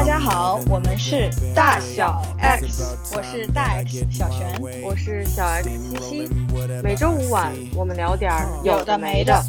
大家好，我们是大小 X， 我是大 X 小璇， 我是小 X 七七。每周五晚，我们聊点有的没的。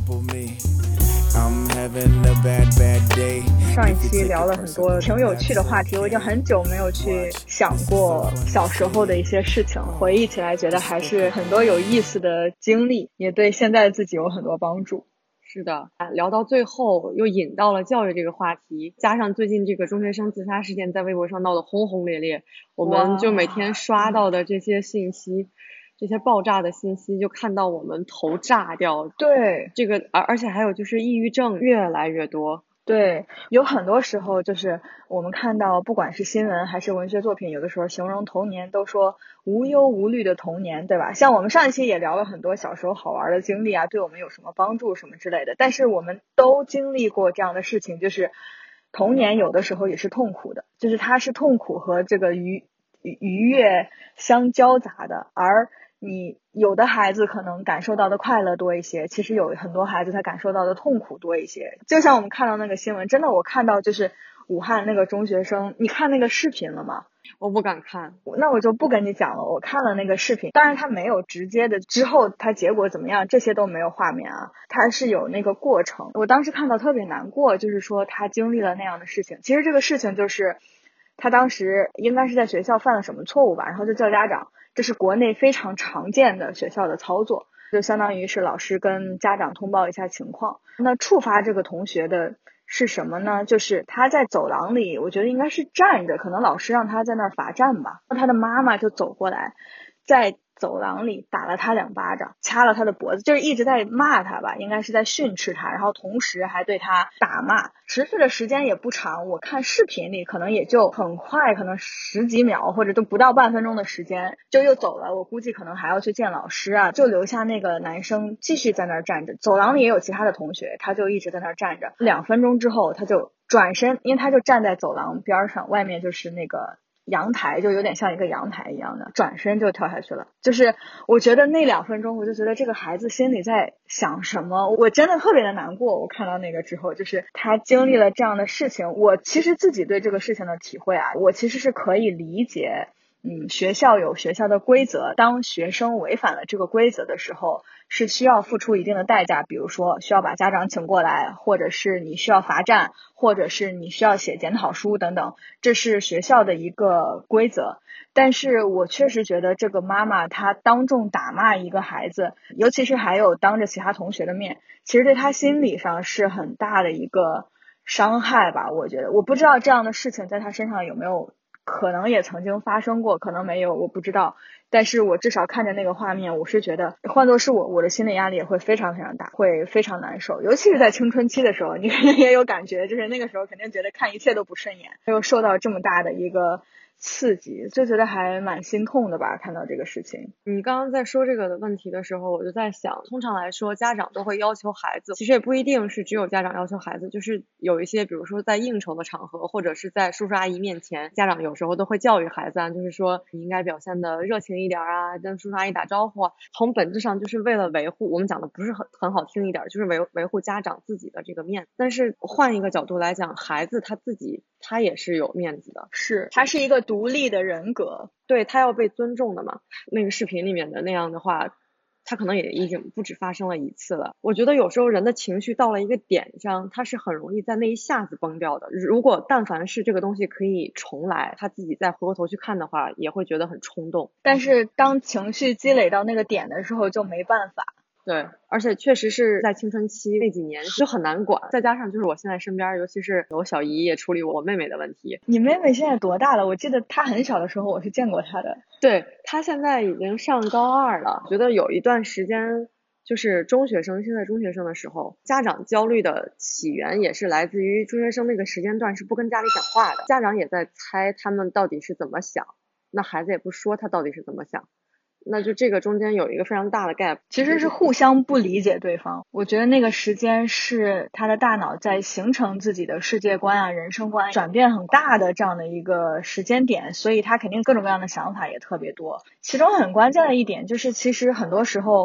上一期聊了很多挺有趣的话题，我已经很久没有去想过小时候的一些事情，回忆起来觉得还是很多有意思的经历，也对现在的自己有很多帮助。 是的，聊到最后又引到了教育这个话题，加上最近这个中学生自杀事件在微博上闹得轰轰烈烈，我们就每天刷到的这些信息，这些爆炸的信息，就看到我们头炸掉。 对， 这个而且还有就是抑郁症越来越多。 对，有很多时候就是我们看到不管是新闻还是文学作品，有的时候形容童年都说无忧无虑的童年，对吧？像我们上一期也聊了很多小时候好玩的经历啊，对我们有什么帮助什么之类的，但是我们都经历过这样的事情，就是童年有的时候也是痛苦的，就是它是痛苦和这个愉悦相交杂的，而你有的孩子可能感受到的快乐多一些，其实有很多孩子他感受到的痛苦多一些。就像我们看到那个新闻，真的我看到就是武汉那个中学生，你看那个视频了吗？ 我不敢看， 那我就不跟你讲了。我看了那个视频，当然他没有直接的之后他结果怎么样，这些都没有画面啊，他是有那个过程。我当时看到特别难过，就是说他经历了那样的事情。其实这个事情就是他当时应该是在学校犯了什么错误吧，然后就叫家长，这是国内非常常见的学校的操作，就相当于是老师跟家长通报一下情况。那触发这个同学的是什么呢？就是他在走廊里，我觉得应该是站着，可能老师让他在那儿罚站吧，他的妈妈就走过来，在走廊里打了他2巴掌，掐了他的脖子，就是一直在骂他吧，应该是在训斥他，然后同时还对他打骂，持续的时间也不长，我看视频里可能也就很快，可能10几秒或者都不到半分钟的时间就又走了。我估计可能还要去见老师啊，就留下那个男生继续在那儿站着，走廊里也有其他的同学，他就一直在那儿站着。2分钟之后他就转身，因为他就站在走廊边上，外面就是那个阳台，就有点像一个阳台一样的，转身就跳下去了。就是我觉得那2分钟，我就觉得这个孩子心里在想什么，我真的特别的难过。我看到那个之后，就是他经历了这样的事情，我其实自己对这个事情的体会啊，我其实是可以理解学校有学校的规则，当学生违反了这个规则的时候，是需要付出一定的代价，比如说需要把家长请过来，或者是你需要罚站，或者是你需要写检讨书等等，这是学校的一个规则。但是我确实觉得这个妈妈她当众打骂一个孩子，尤其是还有当着其他同学的面，其实对她心理上是很大的一个伤害吧。我觉得，我不知道这样的事情在她身上有没有可能也曾经发生过，可能没有，我不知道。但是我至少看着那个画面，我是觉得换作是我的心理压力也会非常非常大，会非常难受。尤其是在青春期的时候，你肯定也有感觉，就是那个时候肯定觉得看一切都不顺眼，又受到这么大的一个刺激，就觉得还蛮心痛的吧，看到这个事情。 你刚刚在说这个的问题的时候，我就在想，通常来说家长都会要求孩子，其实也不一定是只有家长要求孩子，就是有一些比如说在应酬的场合，或者是在叔叔阿姨面前，家长有时候都会教育孩子啊，就是说你应该表现的热情一点啊，跟叔叔阿姨打招呼啊，从本质上就是为了维护，我们讲的不是很好听一点，就是维护家长自己的这个面。但是换一个角度来讲，孩子他自己他也是有面子的， 是他是一个独立的人格， 对，他要被尊重的嘛。那个视频里面的那样的话，他可能也已经不止发生了一次了。我觉得有时候人的情绪到了一个点上，他是很容易在那一下子崩掉的。如果但凡是这个东西可以重来，他自己再回过头去看的话，也会觉得很冲动。 但是当情绪积累到那个点的时候就没办法。 对，而且确实是在青春期那几年就很难管，再加上就是我现在身边，尤其是我小姨也处理我妹妹的问题。 你妹妹现在多大了？我记得她很小的时候我是见过她的。 对，她现在已经上高2了。觉得有一段时间就是中学生，现在中学生的时候，家长焦虑的起源也是来自于中学生那个时间段是不跟家里讲话的，家长也在猜他们到底是怎么想，那孩子也不说他到底是怎么想，那就这个中间有一个非常大的 gap， 其实是互相不理解对方。我觉得那个时间是他的大脑在形成自己的世界观啊、人生观转变很大的这样的一个时间点，所以他肯定各种各样的想法也特别多。其中很关键的一点就是，其实很多时候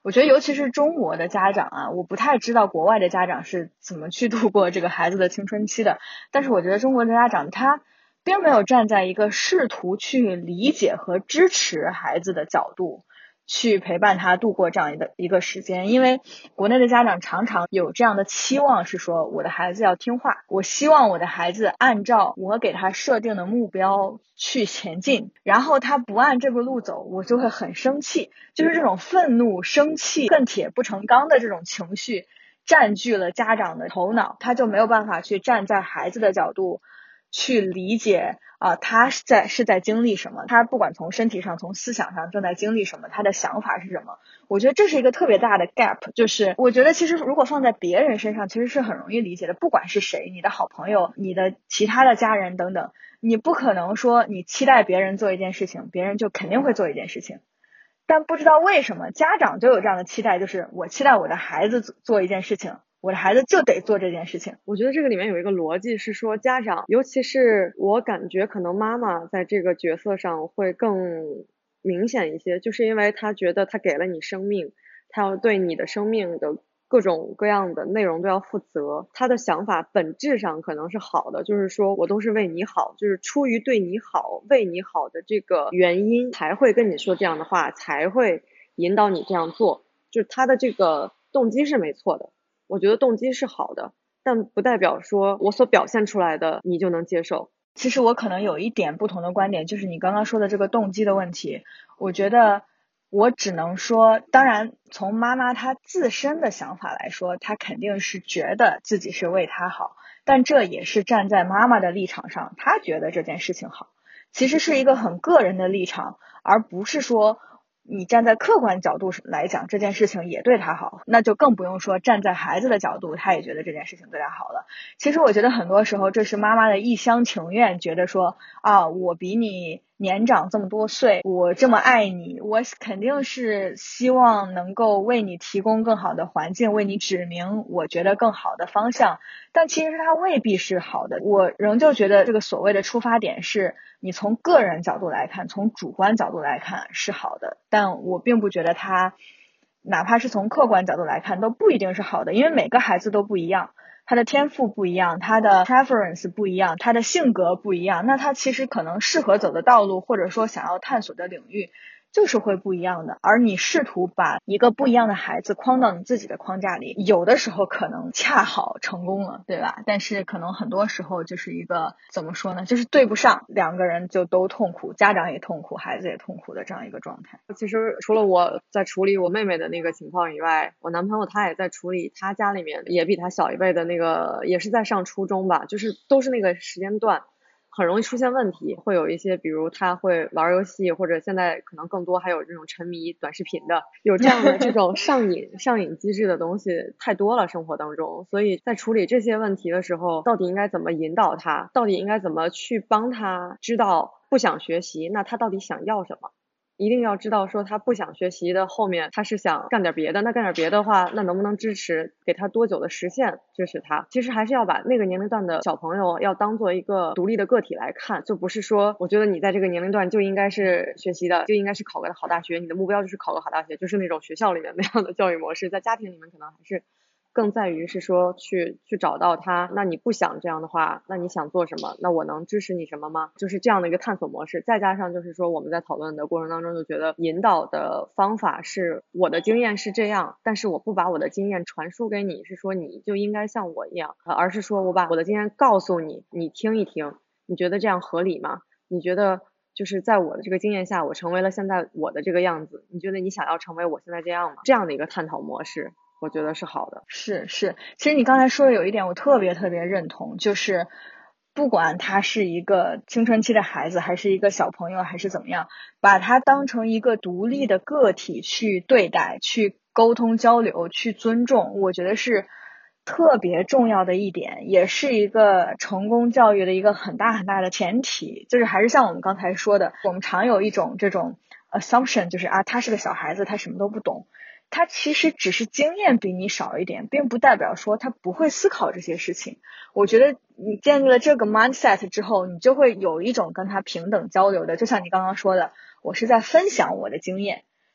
我觉得尤其是中国的家长啊，我不太知道国外的家长是怎么去度过这个孩子的青春期的，但是我觉得中国的家长他并没有站在一个试图去理解和支持孩子的角度去陪伴他度过这样一个时间。因为国内的家长常常有这样的期望，是说我的孩子要听话，我希望我的孩子按照我给他设定的目标去前进，然后他不按这个路走，我就会很生气，就是这种愤怒、生气、恨铁不成钢的这种情绪占据了家长的头脑，他就没有办法去站在孩子的角度去理解他是在经历什么，他不管从身体上从思想上正在经历什么，他的想法是什么。我觉得这是一个特别大的 gap， 就是我觉得其实如果放在别人身上其实是很容易理解的，不管是谁，你的好朋友，你的其他的家人等等，你不可能说你期待别人做一件事情，别人就肯定会做一件事情。但不知道为什么家长就有这样的期待，就是我期待我的孩子做一件事情，我的孩子就得做这件事情。 我觉得这个里面有一个逻辑是说，家长，尤其是我感觉可能妈妈在这个角色上会更明显一些，就是因为她觉得她给了你生命，她要对你的生命的各种各样的内容都要负责，她的想法本质上可能是好的，就是说我都是为你好，就是出于对你好、为你好的这个原因才会跟你说这样的话，才会引导你这样做，就是她的这个动机是没错的。我觉得动机是好的，但不代表说我所表现出来的你就能接受。 其实我可能有一点不同的观点，就是你刚刚说的这个动机的问题，我觉得我只能说，当然从妈妈她自身的想法来说，她肯定是觉得自己是为她好，但这也是站在妈妈的立场上，她觉得这件事情好，其实是一个很个人的立场，而不是说你站在客观角度来讲这件事情也对他好，那就更不用说站在孩子的角度，他也觉得这件事情对他好了。其实我觉得很多时候这是妈妈的一厢情愿，觉得说我比你年长这么多岁，我这么爱你，我肯定是希望能够为你提供更好的环境，为你指明我觉得更好的方向，但其实它未必是好的。我仍旧觉得这个所谓的出发点是你从个人角度来看，从主观角度来看是好的，但我并不觉得它哪怕是从客观角度来看都不一定是好的，因为每个孩子都不一样，他的天赋不一样，他的 preference 不一样，他的性格不一样，那他其实可能适合走的道路或者说想要探索的领域就是会不一样的。而你试图把一个不一样的孩子框到你自己的框架里，有的时候可能恰好成功了，对吧？但是可能很多时候就是一个怎么说呢，就是对不上，两个人就都痛苦，家长也痛苦，孩子也痛苦的这样一个状态。 其实除了我在处理我妹妹的那个情况以外，我男朋友他也在处理他家里面也比他小一辈的那个，也是在上初中吧，就是都是那个时间段很容易出现问题，会有一些比如他会玩游戏，或者现在可能更多还有这种沉迷短视频的，有这样的这种上瘾机制的东西太多了生活当中，所以在处理这些问题的时候，到底应该怎么引导他，到底应该怎么去帮他知道不想学习，那他到底想要什么，一定要知道说他不想学习的后面他是想干点别的，那干点别的话，那能不能支持给他多久的实现支持他，其实还是要把那个年龄段的小朋友要当做一个独立的个体来看，就不是说我觉得你在这个年龄段就应该是学习的，就应该是考个好大学，你的目标就是考个好大学，就是那种学校里面那样的教育模式，在家庭里面可能还是更在于是说去找到他，那你不想这样的话，那你想做什么，那我能支持你什么吗，就是这样的一个探索模式。再加上就是说我们在讨论的过程当中就觉得引导的方法是我的经验是这样，但是我不把我的经验传输给你，是说你就应该像我一样，而是说我把我的经验告诉你，你听一听，你觉得这样合理吗？你觉得就是在我的这个经验下我成为了现在我的这个样子，你觉得你想要成为我现在这样吗？这样的一个探讨模式我觉得是好的。 是，其实你刚才说的有一点我特别认同，就是不管他是一个青春期的孩子，还是一个小朋友，还是怎么样，把他当成一个独立的个体去对待，去沟通交流，去尊重，我觉得是特别重要的一点，也是一个成功教育的一个很大的前提。就是还是像我们刚才说的，我们常有一种这种 assumption， 就是他是个小孩子，他什么都不懂，他其实只是经验比你少一点，并不代表说他不会思考这些事情。我觉得你建立了这个 mindset 之后，你就会有一种跟他平等交流的，就像你刚刚说的，我是在分享我的经验，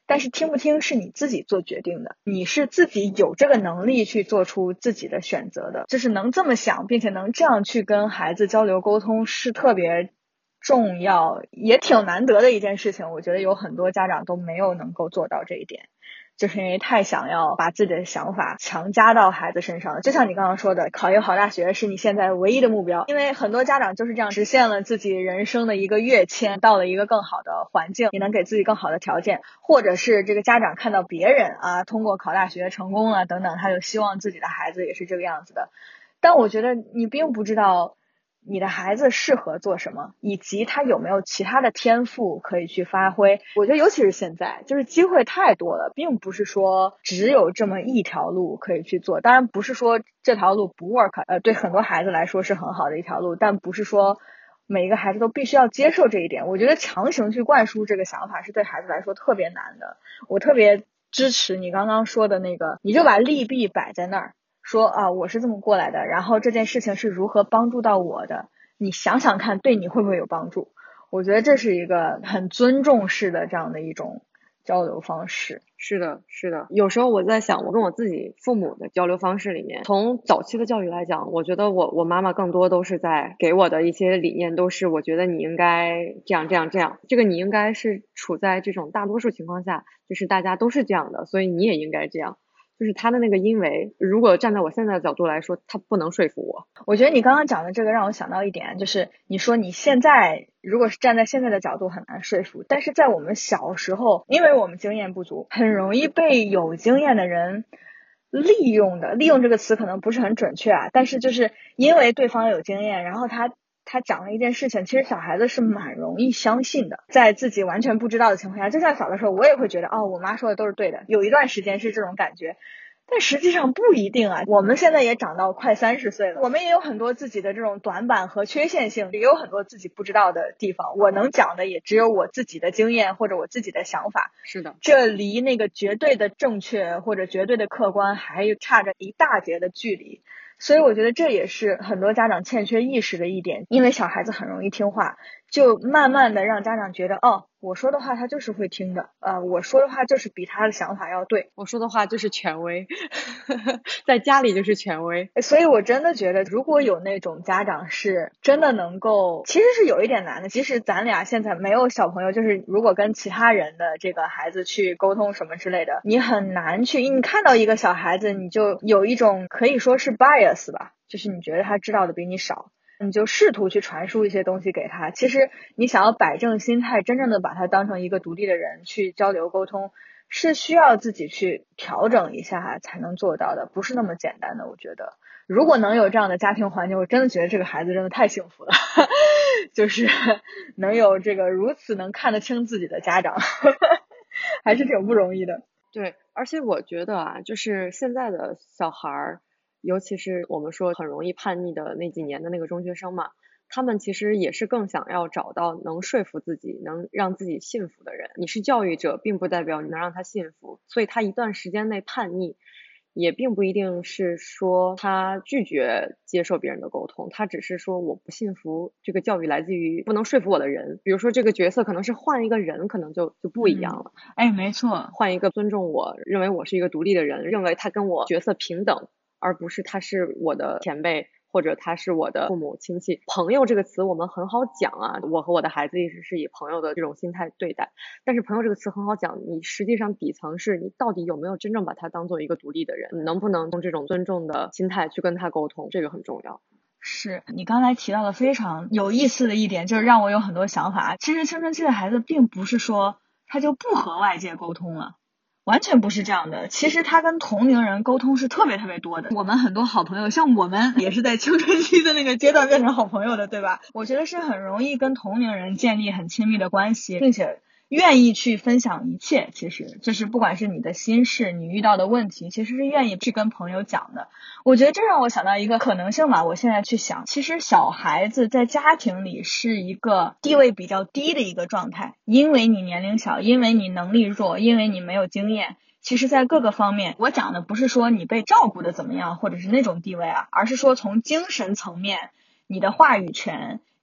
但是听不听是你自己做决定的，你是自己有这个能力去做出自己的选择的，就是能这么想并且能这样去跟孩子交流沟通是特别重要也挺难得的一件事情。我觉得有很多家长都没有能够做到这一点，就是因为太想要把自己的想法强加到孩子身上了。就像你刚刚说的，考一个好大学是你现在唯一的目标，因为很多家长就是这样实现了自己人生的一个跃迁，到了一个更好的环境，也能给自己更好的条件，或者是这个家长看到别人啊通过考大学成功了等等，他就希望自己的孩子也是这个样子的。但我觉得你并不知道你的孩子适合做什么，以及他有没有其他的天赋可以去发挥。我觉得尤其是现在，就是机会太多了，并不是说只有这么一条路可以去做。当然不是说这条路不 work，对很多孩子来说是很好的一条路，但不是说每一个孩子都必须要接受这一点。我觉得强行去灌输这个想法是对孩子来说特别难的。我特别支持你刚刚说的那个，你就把利弊摆在那儿，说啊，我是这么过来的，然后这件事情是如何帮助到我的，你想想看对你会不会有帮助。我觉得这是一个很尊重式的这样的一种交流方式。 是的，是的。有时候我在想，我跟我自己父母的交流方式里面，从早期的教育来讲，我觉得我妈妈更多都是在给我的一些理念都是，我觉得你应该这样这样这样，这个你应该是处在这种大多数情况下，就是大家都是这样的，所以你也应该这样。就是他的那个因为，如果站在我现在的角度来说，他不能说服我。 我觉得你刚刚讲的这个让我想到一点，就是你说你现在如果是站在现在的角度很难说服，但是在我们小时候，因为我们经验不足，很容易被有经验的人利用的。利用这个词可能不是很准确啊，但是就是因为对方有经验，然后他讲了一件事情，其实小孩子是蛮容易相信的，在自己完全不知道的情况下，就像小的时候我也会觉得哦，我妈说的都是对的，有一段时间是这种感觉。但实际上不一定啊，我们现在也长到快30岁了，我们也有很多自己的这种短板和缺陷性，也有很多自己不知道的地方，我能讲的也只有我自己的经验或者我自己的想法。 是的， 这离那个绝对的正确或者绝对的客观还差着一大截的距离。所以我觉得这也是很多家长欠缺意识的一点，因为小孩子很容易听话，就慢慢的让家长觉得哦，我说的话他就是会听的，我说的话就是比他的想法要对， 我说的话就是权威在家里就是权威。 所以我真的觉得如果有那种家长是真的能够，其实是有一点难的，即使咱俩现在没有小朋友，就是如果跟其他人的这个孩子去沟通什么之类的，你很难去，你看到一个小孩子你就有一种可以说是 bias 吧，就是你觉得他知道的比你少，你就试图去传输一些东西给他。其实你想要摆正心态，真正的把他当成一个独立的人去交流沟通，是需要自己去调整一下才能做到的，不是那么简单的。我觉得如果能有这样的家庭环境，我真的觉得这个孩子真的太幸福了就是能有这个如此能看得清自己的家长还是挺不容易的。 对，而且我觉得啊，就是现在的小孩儿，尤其是我们说很容易叛逆的那几年的那个中学生嘛，他们其实也是更想要找到能说服自己、能让自己信服的人。你是教育者，并不代表你能让他信服，所以他一段时间内叛逆，也并不一定是说他拒绝接受别人的沟通，他只是说我不信服这个教育来自于不能说服我的人。比如说这个角色可能是换一个人，可能就不一样了。 没错， 换一个尊重我，认为我是一个独立的人，认为他跟我角色平等，而不是他是我的前辈或者他是我的父母亲戚。朋友这个词我们很好讲啊，我和我的孩子一直是以朋友的这种心态对待，但是朋友这个词很好讲，你实际上底层是你到底有没有真正把他当做一个独立的人，能不能用这种尊重的心态去跟他沟通，这个很重要。 是你刚才提到的非常有意思的一点，就是让我有很多想法。其实青春期的孩子并不是说他就不和外界沟通了，完全不是这样的。其实他跟同龄人沟通是特别特别多的。我们很多好朋友，像我们也是在青春期的那个阶段变成好朋友的，对吧？我觉得是很容易跟同龄人建立很亲密的关系，并且愿意去分享一切。其实就是不管是你的心事，你遇到的问题，其实是愿意去跟朋友讲的。我觉得这让我想到一个可能性吧，我现在去想，其实小孩子在家庭里是一个地位比较低的一个状态，因为你年龄小，因为你能力弱，因为你没有经验。其实在各个方面，我讲的不是说你被照顾的怎么样，或者是那种地位啊，而是说从精神层面，你的话语权，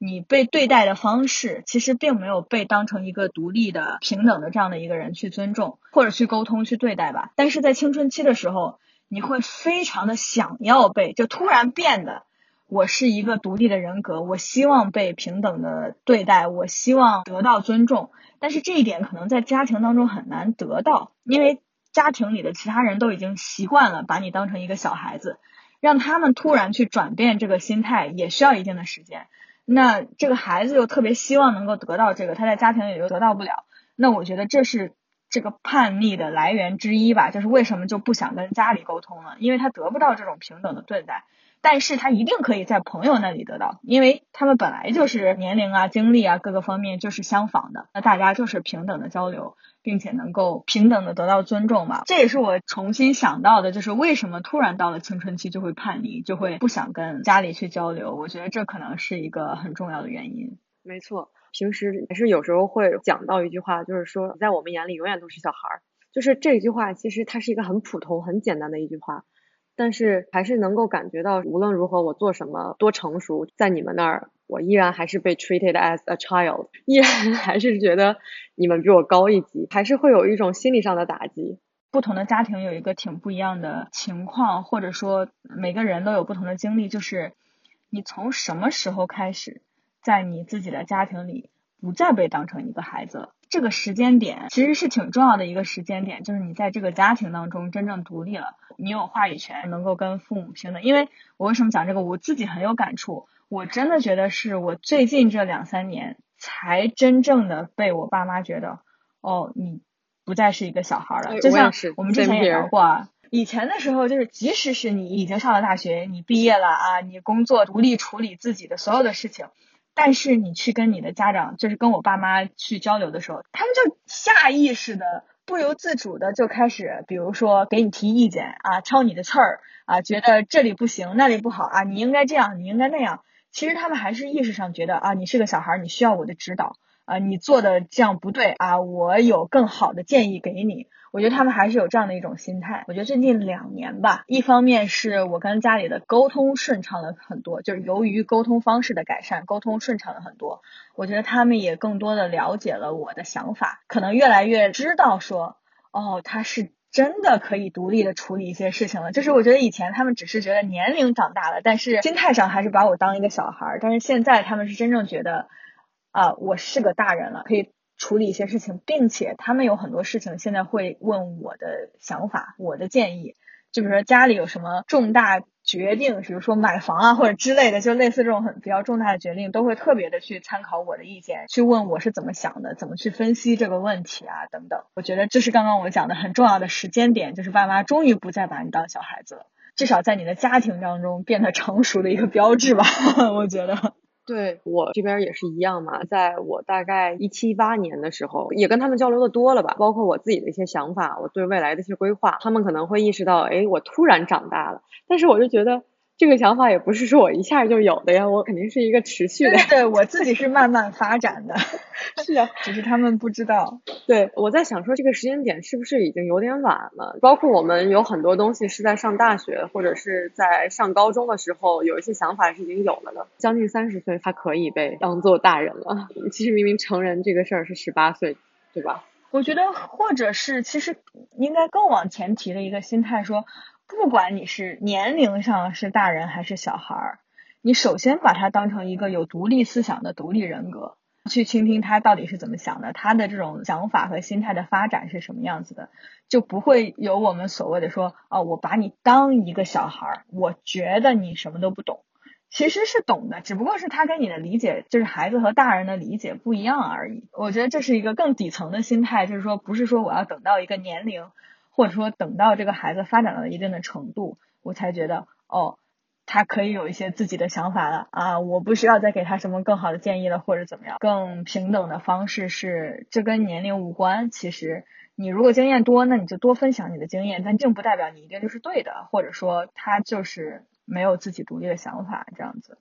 你被对待的方式其实并没有被当成一个独立的平等的这样的一个人去尊重或者去沟通去对待吧。但是在青春期的时候，你会非常的想要被，就突然变得我是一个独立的人格，我希望被平等的对待，我希望得到尊重。但是这一点可能在家庭当中很难得到，因为家庭里的其他人都已经习惯了把你当成一个小孩子，让他们突然去转变这个心态也需要一定的时间。那这个孩子又特别希望能够得到这个，他在家庭里又得到不了，那我觉得这是这个叛逆的来源之一吧，就是为什么就不想跟家里沟通了，因为他得不到这种平等的对待。但是他一定可以在朋友那里得到，因为他们本来就是年龄啊、经历啊各个方面就是相仿的，那大家就是平等的交流，并且能够平等的得到尊重嘛。这也是我重新想到的，就是为什么突然到了青春期就会叛逆，就会不想跟家里去交流，我觉得这可能是一个很重要的原因。 没错，平时还是有时候会讲到一句话，就是说在我们眼里永远都是小孩儿，就是这句话其实它是一个很普通很简单的一句话，但是还是能够感觉到无论如何我做什么多成熟，在你们那儿我依然还是被 treated as a child， 依然还是觉得你们比我高一级，还是会有一种心理上的打击。 不同的家庭有一个挺不一样的情况，或者说每个人都有不同的经历，就是你从什么时候开始在你自己的家庭里不再被当成一个孩子了，这个时间点其实是挺重要的一个时间点，就是你在这个家庭当中真正独立了，你有话语权，能够跟父母平等。因为我为什么讲这个，我自己很有感触，我真的觉得是我最近这2-3年才真正的被我爸妈觉得，哦，你不再是一个小孩了。就像我们之前也聊过啊，以前的时候就是即使是你已经上了大学，你毕业了啊，你工作独立处理自己的所有的事情，但是你去跟你的家长，就是跟我爸妈去交流的时候，他们就下意识的不由自主的就开始比如说给你提意见啊，挑你的刺儿啊，觉得这里不行那里不好啊，你应该这样你应该那样。其实他们还是意识上觉得啊，你是个小孩，你需要我的指导啊，你做的这样不对啊，我有更好的建议给你。我觉得他们还是有这样的一种心态。我觉得最近2年吧，一方面是我跟家里的沟通顺畅了很多，就是由于沟通方式的改善，沟通顺畅了很多。我觉得他们也更多的了解了我的想法，可能越来越知道说，哦，他是真的可以独立的处理一些事情了。就是我觉得以前他们只是觉得年龄长大了，但是心态上还是把我当一个小孩，但是现在他们是真正觉得我是个大人了，可以处理一些事情，并且他们有很多事情现在会问我的想法，我的建议。就比如说家里有什么重大决定，比如说买房啊或者之类的，就类似这种很比较重大的决定，都会特别的去参考我的意见，去问我是怎么想的，怎么去分析这个问题啊等等。我觉得这是刚刚我讲的很重要的时间点，就是爸妈终于不再把你当小孩子了，至少在你的家庭当中变得成熟的一个标志吧我觉得。 对，我这边也是一样嘛，在我大概17、18年的时候，也跟他们交流的多了吧，包括我自己的一些想法，我对未来的一些规划，他们可能会意识到，哎，我突然长大了，但是我就觉得这个想法也不是说我一下就有的呀，我肯定是一个持续的。 对，我自己是慢慢发展的是啊， 只是他们不知道。 对，我在想说这个时间点是不是已经有点晚了，包括我们有很多东西是在上大学或者是在上高中的时候有一些想法是已经有了的，将近30岁他可以被当做大人了，其实明明成人这个事儿是18岁，对吧？ 我觉得或者是其实应该更往前提的一个心态说，不管你是年龄上是大人还是小孩，你首先把他当成一个有独立思想的独立人格，去倾听他到底是怎么想的，他的这种想法和心态的发展是什么样子的，就不会有我们所谓的说我把你当一个小孩，我觉得你什么都不懂。其实是懂的，只不过是他跟你的理解，就是孩子和大人的理解不一样而已。我觉得这是一个更底层的心态，就是说不是说我要等到一个年龄，或者说等到这个孩子发展到一定的程度，我才觉得他可以有一些自己的想法了啊，我不需要再给他什么更好的建议了，或者怎么样。更平等的方式是，这跟年龄无关。其实你如果经验多，那你就多分享你的经验，但并不代表你一定就是对的，或者说他就是没有自己独立的想法这样子。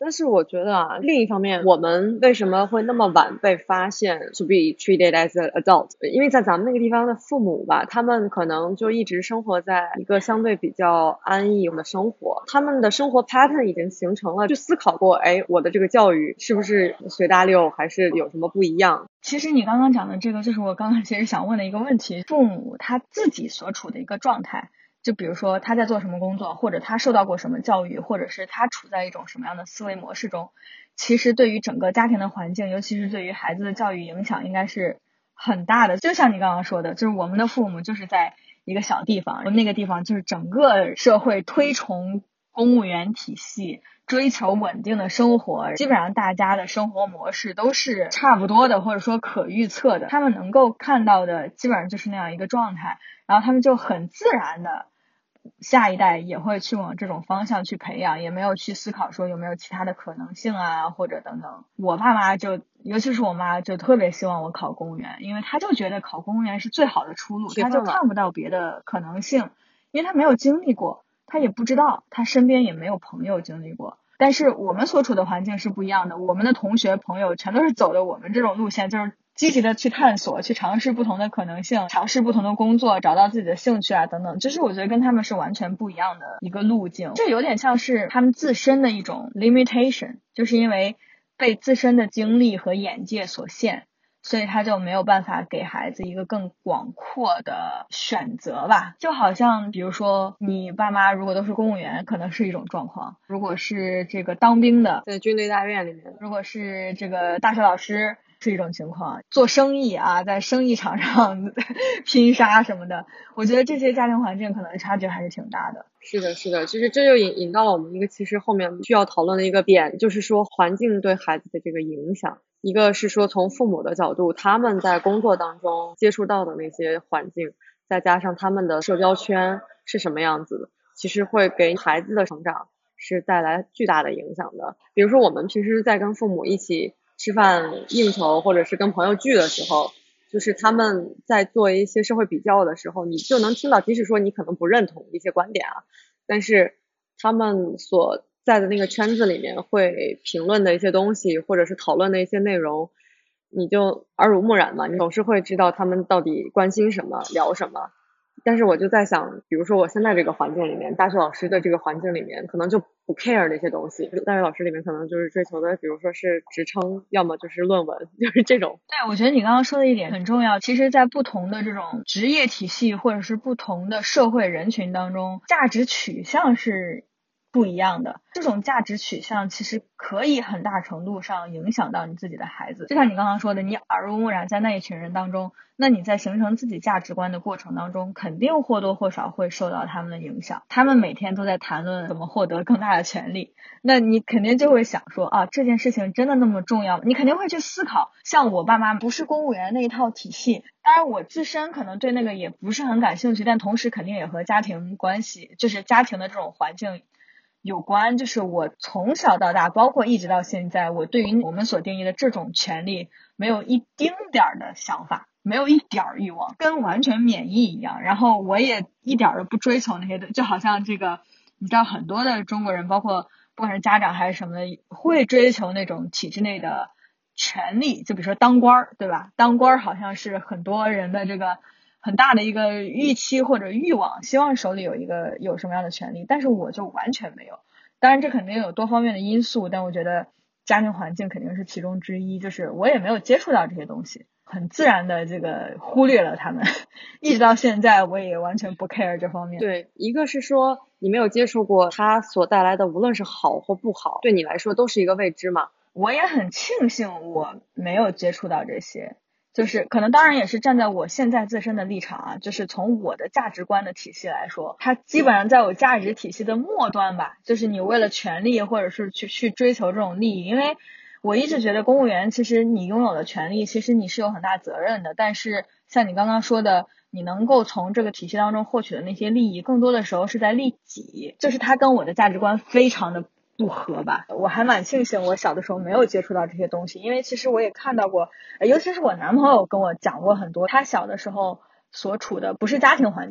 但是我觉得啊，另一方面，我们为什么会那么晚被发现 to be treated as an adult？因为在咱们那个地方的父母吧，他们可能就一直生活在一个相对比较安逸的生活，他们的生活 pattern 已经形成了，去思考过，哎，我的这个教育是不是随大溜，还是有什么不一样？ 其实你刚刚讲的这个，就是我刚刚其实想问的一个问题，父母他自己所处的一个状态。就比如说他在做什么工作，或者他受到过什么教育，或者是他处在一种什么样的思维模式中，其实对于整个家庭的环境，尤其是对于孩子的教育影响应该是很大的。就像你刚刚说的，就是我们的父母就是在一个小地方，那个地方就是整个社会推崇公务员体系，追求稳定的生活，基本上大家的生活模式都是差不多的，或者说可预测的，他们能够看到的基本上就是那样一个状态，然后他们就很自然的下一代也会去往这种方向去培养，也没有去思考说有没有其他的可能性啊，或者等等。我爸妈就，尤其是我妈，就特别希望我考公务员，因为她就觉得考公务员是最好的出路，她就看不到别的可能性，因为她没有经历过，她也不知道，她身边也没有朋友经历过。但是我们所处的环境是不一样的，我们的同学朋友全都是走的我们这种路线，就是积极的去探索，去尝试不同的可能性，尝试不同的工作，找到自己的兴趣啊等等，就是我觉得跟他们是完全不一样的一个路径。这有点像是他们自身的一种 limitation， 就是因为被自身的经历和眼界所限，所以他就没有办法给孩子一个更广阔的选择吧。就好像比如说你爸妈如果都是公务员，可能是一种状况，如果是这个当兵的， 在军队大院里面， 如果是这个大学老师，是一种情况。做生意啊，在生意场上拼杀什么的，我觉得这些家庭环境可能差距还是挺大的。 是的，是的，其实这就引到了我们一个其实后面需要讨论的一个点，就是说环境对孩子的这个影响。一个是说从父母的角度，他们在工作当中接触到的那些环境，再加上他们的社交圈是什么样子的，其实会给孩子的成长是带来巨大的影响的。比如说我们平时在跟父母一起吃饭应酬，或者是跟朋友聚的时候，就是他们在做一些社会比较的时候，你就能听到，即使说你可能不认同一些观点啊，但是他们所在的那个圈子里面会评论的一些东西，或者是讨论的一些内容，你就耳濡目染嘛，你总是会知道他们到底关心什么，聊什么。但是我就在想，比如说我现在这个环境里面，大学老师的这个环境里面，可能就不 care 那些东西。大学老师里面可能就是追求的，比如说是职称，要么就是论文，就是这种。 对，我觉得你刚刚说的一点很重要。其实，在不同的这种职业体系或者是不同的社会人群当中，价值取向是不一样的。这种价值取向其实可以很大程度上影响到你自己的孩子。就像你刚刚说的，你耳濡目染在那一群人当中，那你在形成自己价值观的过程当中，肯定或多或少会受到他们的影响。他们每天都在谈论怎么获得更大的权利，那你肯定就会想说啊，这件事情真的那么重要吗？你肯定会去思考。像我爸妈不是公务员那一套体系，当然我自身可能对那个也不是很感兴趣，但同时肯定也和家庭关系，就是家庭的这种环境有关。就是我从小到大，包括一直到现在，我对于我们所定义的这种权利没有一丁点儿的想法，没有一点儿欲望，跟完全免疫一样。然后我也一点儿都不追求那些的，就好像这个你知道很多的中国人，包括不管是家长还是什么的，会追求那种体制内的权利，就比如说当官，对吧？当官好像是很多人的这个很大的一个预期或者欲望，希望手里有什么样的权利，但是我就完全没有。当然这肯定有多方面的因素，但我觉得家庭环境肯定是其中之一，就是我也没有接触到这些东西，很自然的这个忽略了他们一直到现在我也完全不 care 这方面。 对，一个是说你没有接触过它所带来的无论是好或不好，对你来说都是一个未知嘛。 我也很庆幸我没有接触到这些，就是可能当然也是站在我现在自身的立场啊，就是从我的价值观的体系来说，它基本上在我价值体系的末端吧，就是你为了权利或者是去追求这种利益。因为我一直觉得公务员其实你拥有的权利，其实你是有很大责任的，但是像你刚刚说的，你能够从这个体系当中获取的那些利益，更多的时候是在利己，就是它跟我的价值观非常的不合吧。我还蛮庆幸我小的时候没有接触到这些东西，因为其实我也看到过，尤其是我男朋友跟我讲过很多他小的时候所处的不是家庭环境，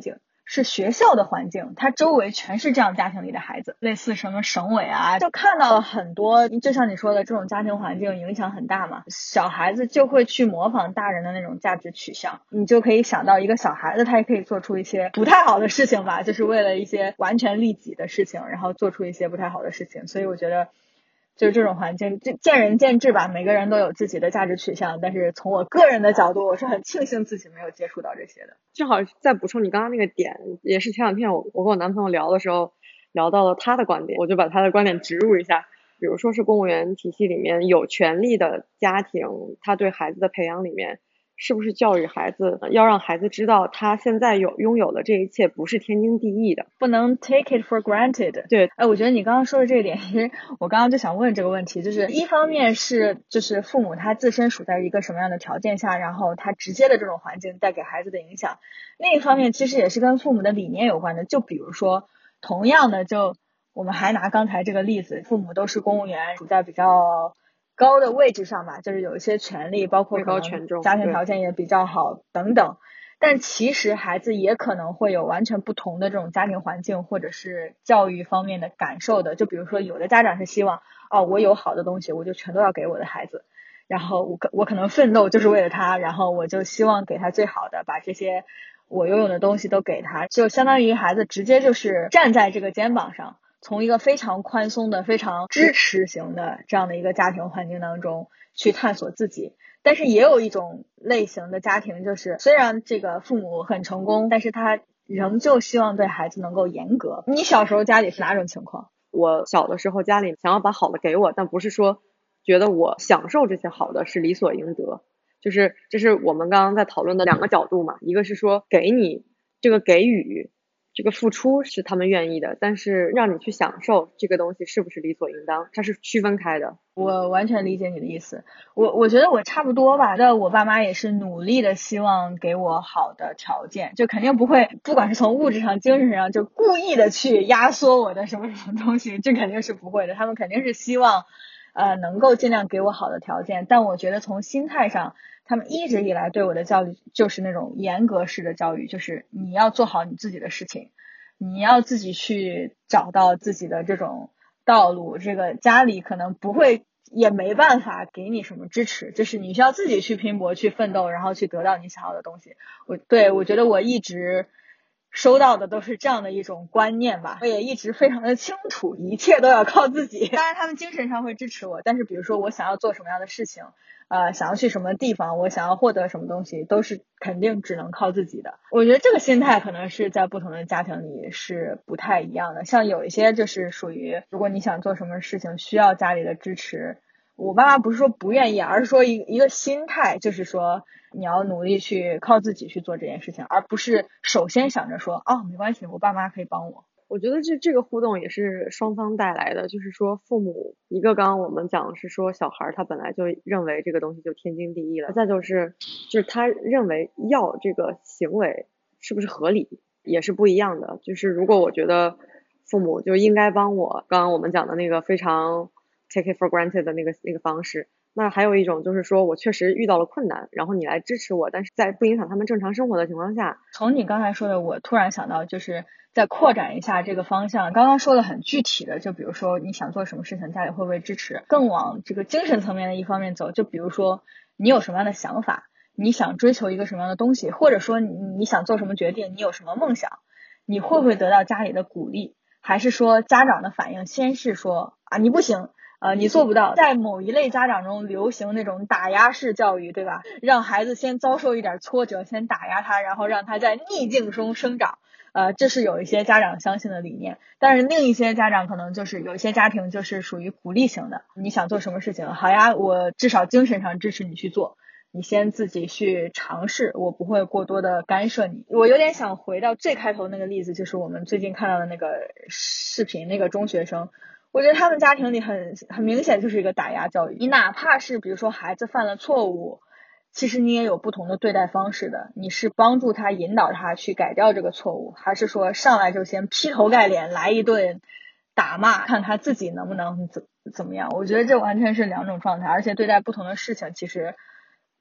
是学校的环境，他周围全是这样家庭里的孩子，类似什么省委啊，就看到了很多，就像你说的这种家庭环境影响很大嘛，小孩子就会去模仿大人的那种价值取向，你就可以想到一个小孩子他也可以做出一些不太好的事情吧，就是为了一些完全利己的事情，然后做出一些不太好的事情，所以我觉得就是这种环境见仁见智吧，每个人都有自己的价值取向，但是从我个人的角度，我是很庆幸自己没有接触到这些的。 正好再补充你刚刚那个点，也是前两天我跟我男朋友聊的时候聊到了他的观点，我就把他的观点植入一下。比如说是公务员体系里面有权利的家庭，他对孩子的培养里面是不是教育孩子要让孩子知道他现在拥有的这一切不是天经地义的， 不能 take it for granted。 对， 我觉得你刚刚说的这一点，其实我刚刚就想问这个问题，就是一方面是就是父母他自身处在一个什么样的条件下，然后他直接的这种环境带给孩子的影响，另一方面其实也是跟父母的理念有关的。就比如说同样的，就我们还拿刚才这个例子，父母都是公务员，处在比较高的位置上吧，就是有一些权利，包括可能家庭条件也比较好等等，但其实孩子也可能会有完全不同的这种家庭环境或者是教育方面的感受的。就比如说有的家长是希望我有好的东西我就全都要给我的孩子，然后我可能奋斗就是为了他，然后我就希望给他最好的，把这些我拥有的东西都给他，就相当于孩子直接就是站在这个肩膀上，从一个非常宽松的非常支持型的这样的一个家庭环境当中去探索自己。但是也有一种类型的家庭，就是虽然这个父母很成功，但是他仍旧希望对孩子能够严格。你小时候家里是哪种情况？ 我小的时候家里想要把好的给我，但不是说觉得我享受这些好的是理所应得，就是这是我们刚刚在讨论的两个角度嘛，一个是说给你这个给予这个付出是他们愿意的，但是让你去享受这个东西是不是理所应当，它是区分开的。 我完全理解你的意思，我觉得我差不多吧，我爸妈也是努力的希望给我好的条件，就肯定不会不管是从物质上精神上就故意的去压缩我的什么什么东西，这肯定是不会的，他们肯定是希望能够尽量给我好的条件，但我觉得从心态上他们一直以来对我的教育就是那种严格式的教育，就是你要做好你自己的事情，你要自己去找到自己的这种道路，这个家里可能不会也没办法给你什么支持，就是你需要自己去拼搏去奋斗，然后去得到你想要的东西。我觉得我一直收到的都是这样的一种观念吧，我也一直非常的清楚一切都要靠自己。当然他们精神上会支持我，但是比如说我想要做什么样的事情想要去什么地方，我想要获得什么东西，都是肯定只能靠自己的。我觉得这个心态可能是在不同的家庭里是不太一样的，像有一些就是属于如果你想做什么事情需要家里的支持，我爸妈不是说不愿意，而是说一个心态，就是说你要努力去靠自己去做这件事情，而不是首先想着说没关系，我爸妈可以帮我。 我觉得这个互动也是双方带来的，就是说父母一个刚刚我们讲的是说小孩他本来就认为这个东西就天经地义了，再就是他认为要这个行为是不是合理也是不一样的。就是如果我觉得父母就应该帮我，刚刚我们讲的那个非常 take it for granted 的那个方式，那还有一种就是说我确实遇到了困难，然后你来支持我，但是在不影响他们正常生活的情况下。 从你刚才说的，我突然想到就是再扩展一下这个方向，刚刚说的很具体的，就比如说你想做什么事情，家里会不会支持，更往这个精神层面的一方面走，就比如说你有什么样的想法，你想追求一个什么样的东西，或者说你想做什么决定，你有什么梦想，你会不会得到家里的鼓励，还是说家长的反应先是说你不行你做不到，在某一类家长中流行那种打压式教育，对吧？让孩子先遭受一点挫折，先打压他，然后让他在逆境中生长。这是有一些家长相信的理念，但是另一些家长可能就是有一些家庭就是属于鼓励型的，你想做什么事情，好呀，我至少精神上支持你去做，你先自己去尝试，我不会过多的干涉你。我有点想回到最开头那个例子，就是我们最近看到的那个视频，那个中学生。我觉得他们家庭里很明显就是一个打压教育，你哪怕是比如说孩子犯了错误，其实你也有不同的对待方式的，你是帮助他引导他去改掉这个错误，还是说上来就先劈头盖脸来一顿打骂，看他自己能不能怎么样。我觉得这完全是两种状态，而且对待不同的事情其实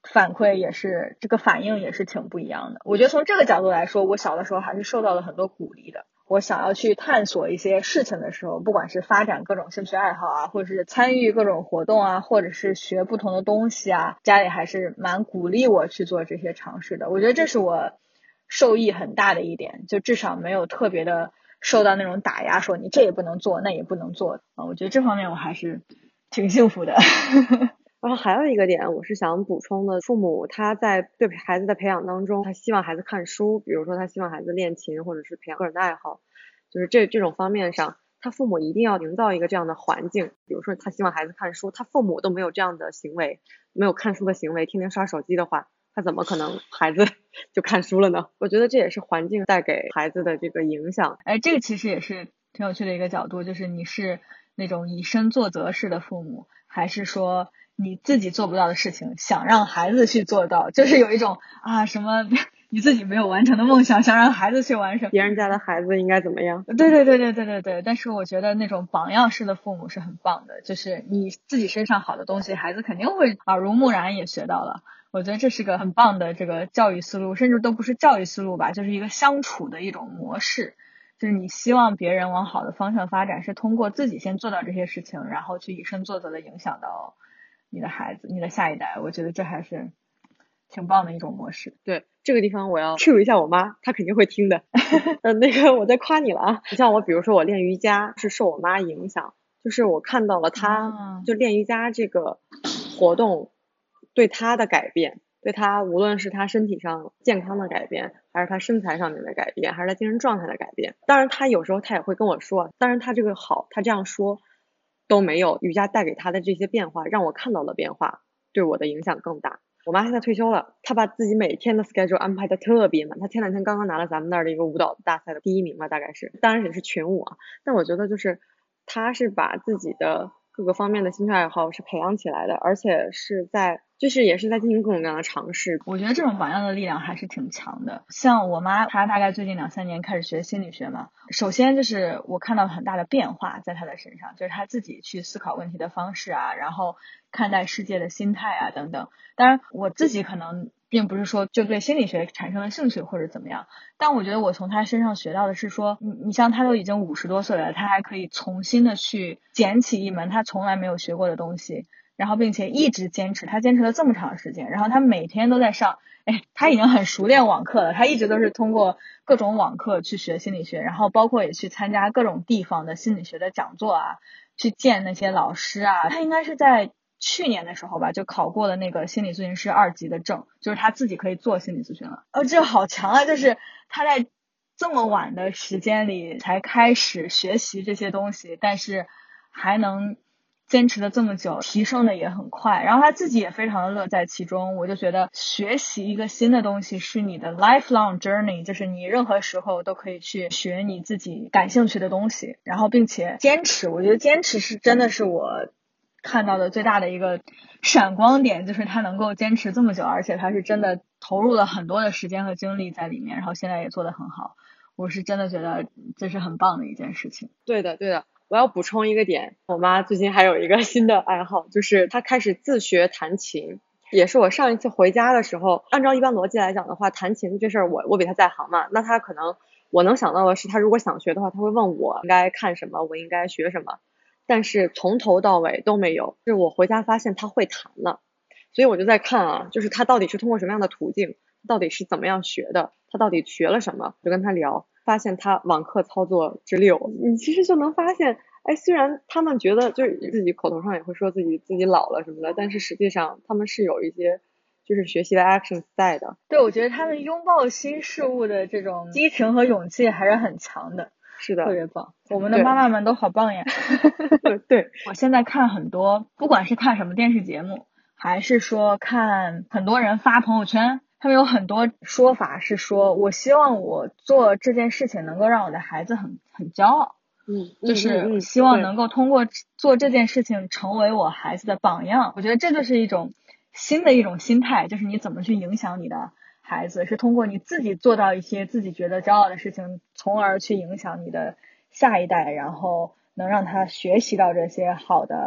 反馈也是这个反应也是挺不一样的。我觉得从这个角度来说，我小的时候还是受到了很多鼓励的。我想要去探索一些事情的时候，不管是发展各种兴趣爱好啊，或者是参与各种活动啊，或者是学不同的东西啊，家里还是蛮鼓励我去做这些尝试的。我觉得这是我受益很大的一点，就至少没有特别的受到那种打压，说你这也不能做，那也不能做啊。我觉得这方面我还是挺幸福的。 然后还有一个点，我是想补充的，父母他在对孩子的培养当中，他希望孩子看书，比如说他希望孩子练琴，或者是培养个人的爱好，就是这种方面上，他父母一定要营造一个这样的环境。比如说他希望孩子看书，他父母都没有这样的行为，没有看书的行为，天天刷手机的话，他怎么可能孩子就看书了呢？我觉得这也是环境带给孩子的这个影响。 哎，这个其实也是挺有趣的一个角度，就是你是那种以身作则式的父母，还是说你自己做不到的事情想让孩子去做到，就是有一种啊什么你自己没有完成的梦想想让孩子去完成， 别人家的孩子应该怎么样？ 对，但是我觉得那种榜样式的父母是很棒的，就是你自己身上好的东西，孩子肯定会耳濡目染也学到了。我觉得这是个很棒的这个教育思路，甚至都不是教育思路吧，就是一个相处的一种模式。就是你希望别人往好的方向发展，是通过自己先做到这些事情，然后去以身作则的影响到你的孩子、你的下一代。我觉得这还是挺棒的一种模式。 对，这个地方我要 cue 一下我妈，她肯定会听的。那个我在夸你了啊！你像我，比如说我练瑜伽是受我妈影响，就是我看到了她就练瑜伽这个活动对她的改变，对她无论是她身体上健康的改变，还是她身材上面的改变，还是她精神状态的改变。当然她有时候她也会跟我说，当然她这个好，她这样说都没有瑜伽带给她的这些变化让我看到了变化，对我的影响更大。我妈现在退休了，她把自己每天的 schedule 安排的特别满。她前2天刚刚拿了咱们那儿的一个舞蹈大赛的第1名吧，大概是，当然也是群舞啊。但我觉得就是她是把自己的各个方面的兴趣爱好是培养起来的，而且是在就是也是在进行各种各样的尝试。 我觉得这种榜样的力量还是挺强的。像我妈，她大概最近2-3年开始学心理学嘛，首先就是我看到很大的变化在她的身上，就是她自己去思考问题的方式啊，然后看待世界的心态啊等等。当然我自己可能并不是说就对心理学产生了兴趣或者怎么样，但我觉得我从她身上学到的是说，你像她都已经50多岁了，她还可以重新的去捡起一门她从来没有学过的东西，然后并且一直坚持，他坚持了这么长时间，然后他每天都在上，他已经很熟练网课了，他一直都是通过各种网课去学心理学，然后包括也去参加各种地方的心理学的讲座啊，去见那些老师啊。他应该是在去年的时候吧，就考过了那个心理咨询师2级的证，就是他自己可以做心理咨询了。这好强啊，就是他在这么晚的时间里才开始学习这些东西，但是还能坚持了这么久，提升的也很快，然后他自己也非常的乐在其中。我就觉得学习一个新的东西是你的 lifelong journey， 就是你任何时候都可以去学你自己感兴趣的东西，然后并且坚持。我觉得坚持是真的是我看到的最大的一个闪光点，就是他能够坚持这么久，而且他是真的投入了很多的时间和精力在里面，然后现在也做得很好。我是真的觉得这是很棒的一件事情。 对的。我要补充一个点，我妈最近还有一个新的爱好，就是她开始自学弹琴，也是我上一次回家的时候，按照一般逻辑来讲的话，弹琴这事儿我比她在行嘛，那她可能我能想到的是，她如果想学的话，她会问我应该看什么，我应该学什么，但是从头到尾都没有，就是我回家发现她会弹了，所以我就在看啊，就是她到底是通过什么样的途径，到底是怎么样学的，她到底学了什么，就跟她聊。发现他网课操作之溜，你其实就能发现，虽然他们觉得就是自己口头上也会说自己老了什么的，但是实际上他们是有一些就是学习的 action 在的。 对，我觉得他们拥抱新事物的这种激情和勇气还是很强的。 是的， 特别棒，我们的妈妈们都好棒呀。 对， 我现在看很多，不管是看什么电视节目，还是说看很多人发朋友圈，他们有很多说法是说，我希望我做这件事情能够让我的孩子很骄傲，就是希望能够通过做这件事情成为我孩子的榜样。我觉得这就是一种新的一种心态，就是你怎么去影响你的孩子，是通过你自己做到一些自己觉得骄傲的事情，从而去影响你的下一代，然后能让他学习到这些好的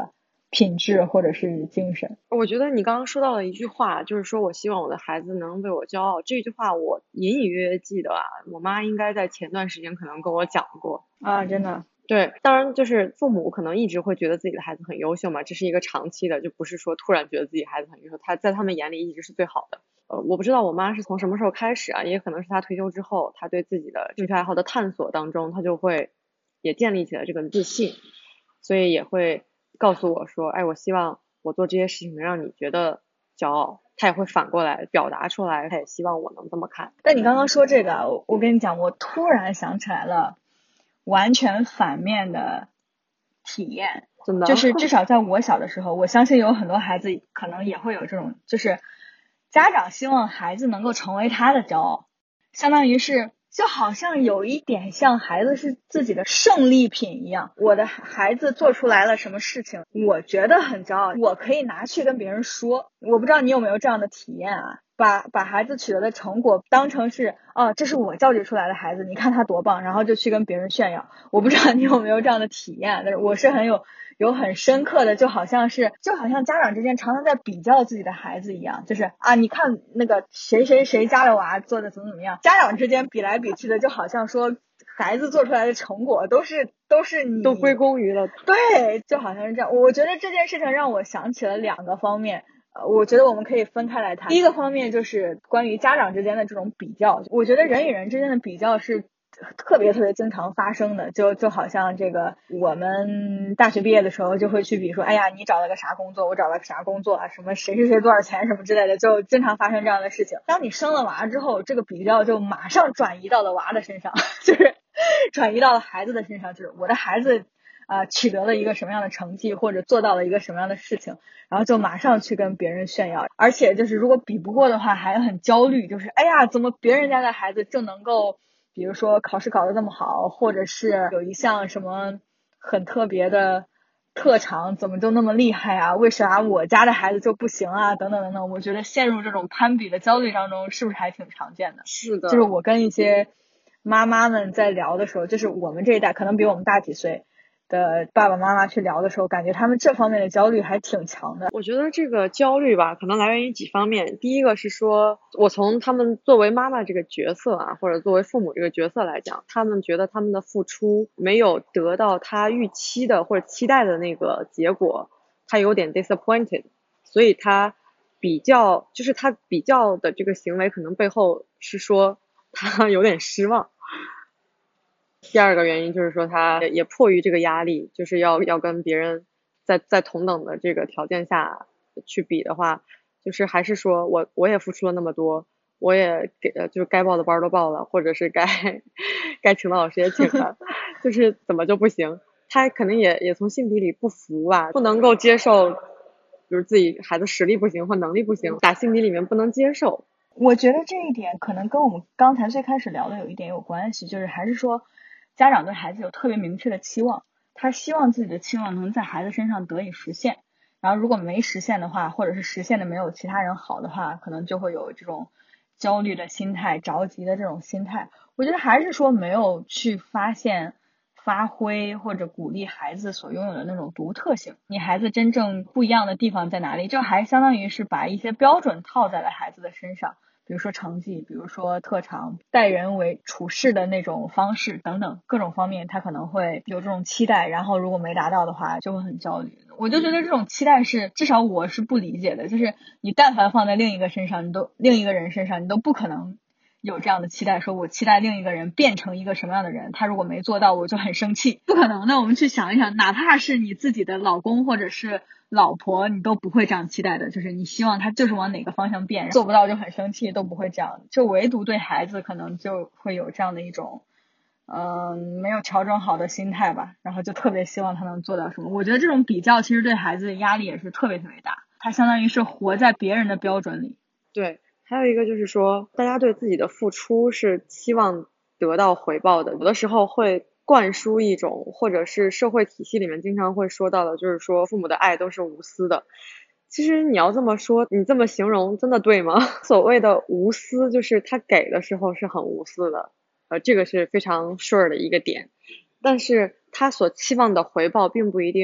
品质或者是精神。 我觉得你刚刚说到了一句话，就是说我希望我的孩子能为我骄傲。这句话我隐隐约约记得啊，我妈应该在前段时间可能跟我讲过。 啊，真的。 对，当然就是父母可能一直会觉得自己的孩子很优秀嘛，这是一个长期的，就不是说突然觉得自己孩子很优秀，他在他们眼里一直是最好的。我不知道我妈是从什么时候开始啊，也可能是她退休之后，她对自己的兴趣爱好的探索当中，她就会也建立起了这个自信，所以也会告诉我说，哎，我希望我做这些事情能让你觉得骄傲。她也会反过来表达出来，她也希望我能这么看。 但你刚刚说这个，我跟你讲，我突然想起来了完全反面的体验， 真的就是至少在我小的时候，我相信有很多孩子可能也会有这种，就是家长希望孩子能够成为他的骄傲，相当于是就好像有一点像孩子是自己的胜利品一样。我的孩子做出来了什么事情，我觉得很骄傲，我可以拿去跟别人说。我不知道你有没有这样的体验啊？把孩子取得的成果当成是这是我教育出来的孩子，你看他多棒，然后就去跟别人炫耀。我不知道你有没有这样的体验，但是我是有很深刻的，就好像家长之间常常在比较自己的孩子一样，就是你看那个谁谁谁家的娃做的怎么样，家长之间比来比去的，就好像说孩子做出来的成果都是你都归功于了。 对，就好像是这样。我觉得这件事情让我想起了两个方面。我觉得我们可以分开来谈。第一个方面就是关于家长之间的这种比较，我觉得人与人之间的比较是特别经常发生的，就好像这个我们大学毕业的时候就会去比说，哎呀，你找了个啥工作，我找了个啥工作啊，什么谁谁谁多少钱什么之类的，就经常发生这样的事情。当你生了娃之后，这个比较就马上转移到了娃的身上，就是转移到了孩子的身上，就是我的孩子取得了一个什么样的成绩，或者做到了一个什么样的事情，然后就马上去跟别人炫耀，而且就是如果比不过的话还很焦虑，就是哎呀，怎么别人家的孩子就能够比如说考试考得这么好，或者是有一项什么很特别的特长，怎么就那么厉害啊，为啥我家的孩子就不行啊，等等等等。我觉得陷入这种攀比的焦虑当中是不是还挺常见的？ 是的， 就是我跟一些妈妈们在聊的时候，就是我们这一代可能比我们大几岁的爸爸妈妈去聊的时候，感觉他们这方面的焦虑还挺强的。 我觉得这个焦虑吧，可能来源于几方面。第一个是说，我从他们作为妈妈这个角色啊，或者作为父母这个角色来讲，他们觉得他们的付出没有得到他预期的或者期待的那个结果，他有点 disappointed， 所以他比较的这个行为可能背后是说他有点失望。第二个原因就是说他也迫于这个压力，就是要跟别人在同等的这个条件下去比的话，就是还是说我也付出了那么多，我也就是该报的班都报了，或者是该请的老师也请了，就是怎么就不行？他可能也从心底里不服吧，不能够接受，比如自己孩子实力不行或能力不行，打心底里面不能接受。 我觉得这一点可能跟我们刚才最开始聊的有一点有关系，就是还是说家长对孩子有特别明确的期望，他希望自己的期望能在孩子身上得以实现，然后如果没实现的话，或者是实现的没有其他人好的话，可能就会有这种焦虑的心态、着急的这种心态。我觉得还是说没有去发挥或者鼓励孩子所拥有的那种独特性，你孩子真正不一样的地方在哪里？这还相当于是把一些标准套在了孩子的身上，比如说成绩，比如说特长，待人为处事的那种方式等等各种方面，他可能会有这种期待，然后如果没达到的话就会很焦虑。我就觉得这种期待是至少我是不理解的，就是你但凡放在另一个人身上，你都不可能有这样的期待，说我期待另一个人变成一个什么样的人，他如果没做到我就很生气，不可能的。我们去想一想，哪怕是你自己的老公或者是老婆，你都不会这样期待的，就是你希望他就是往哪个方向变，做不到就很生气，都不会这样。就唯独对孩子可能就会有这样的一种没有调整好的心态吧，然后就特别希望他能做到什么。我觉得这种比较其实对孩子的压力也是特别大，他相当于是活在别人的标准里。 对，还有一个就是说，大家对自己的付出是期望得到回报的，有的时候会灌输一种，或者是社会体系里面经常会说到的，就是说父母的爱都是无私的。其实你要这么说，你这么形容真的对吗？所谓的无私，就是他给的时候是很无私的，这个是非常 sure 的一个点。但是他所期望的回报并不一定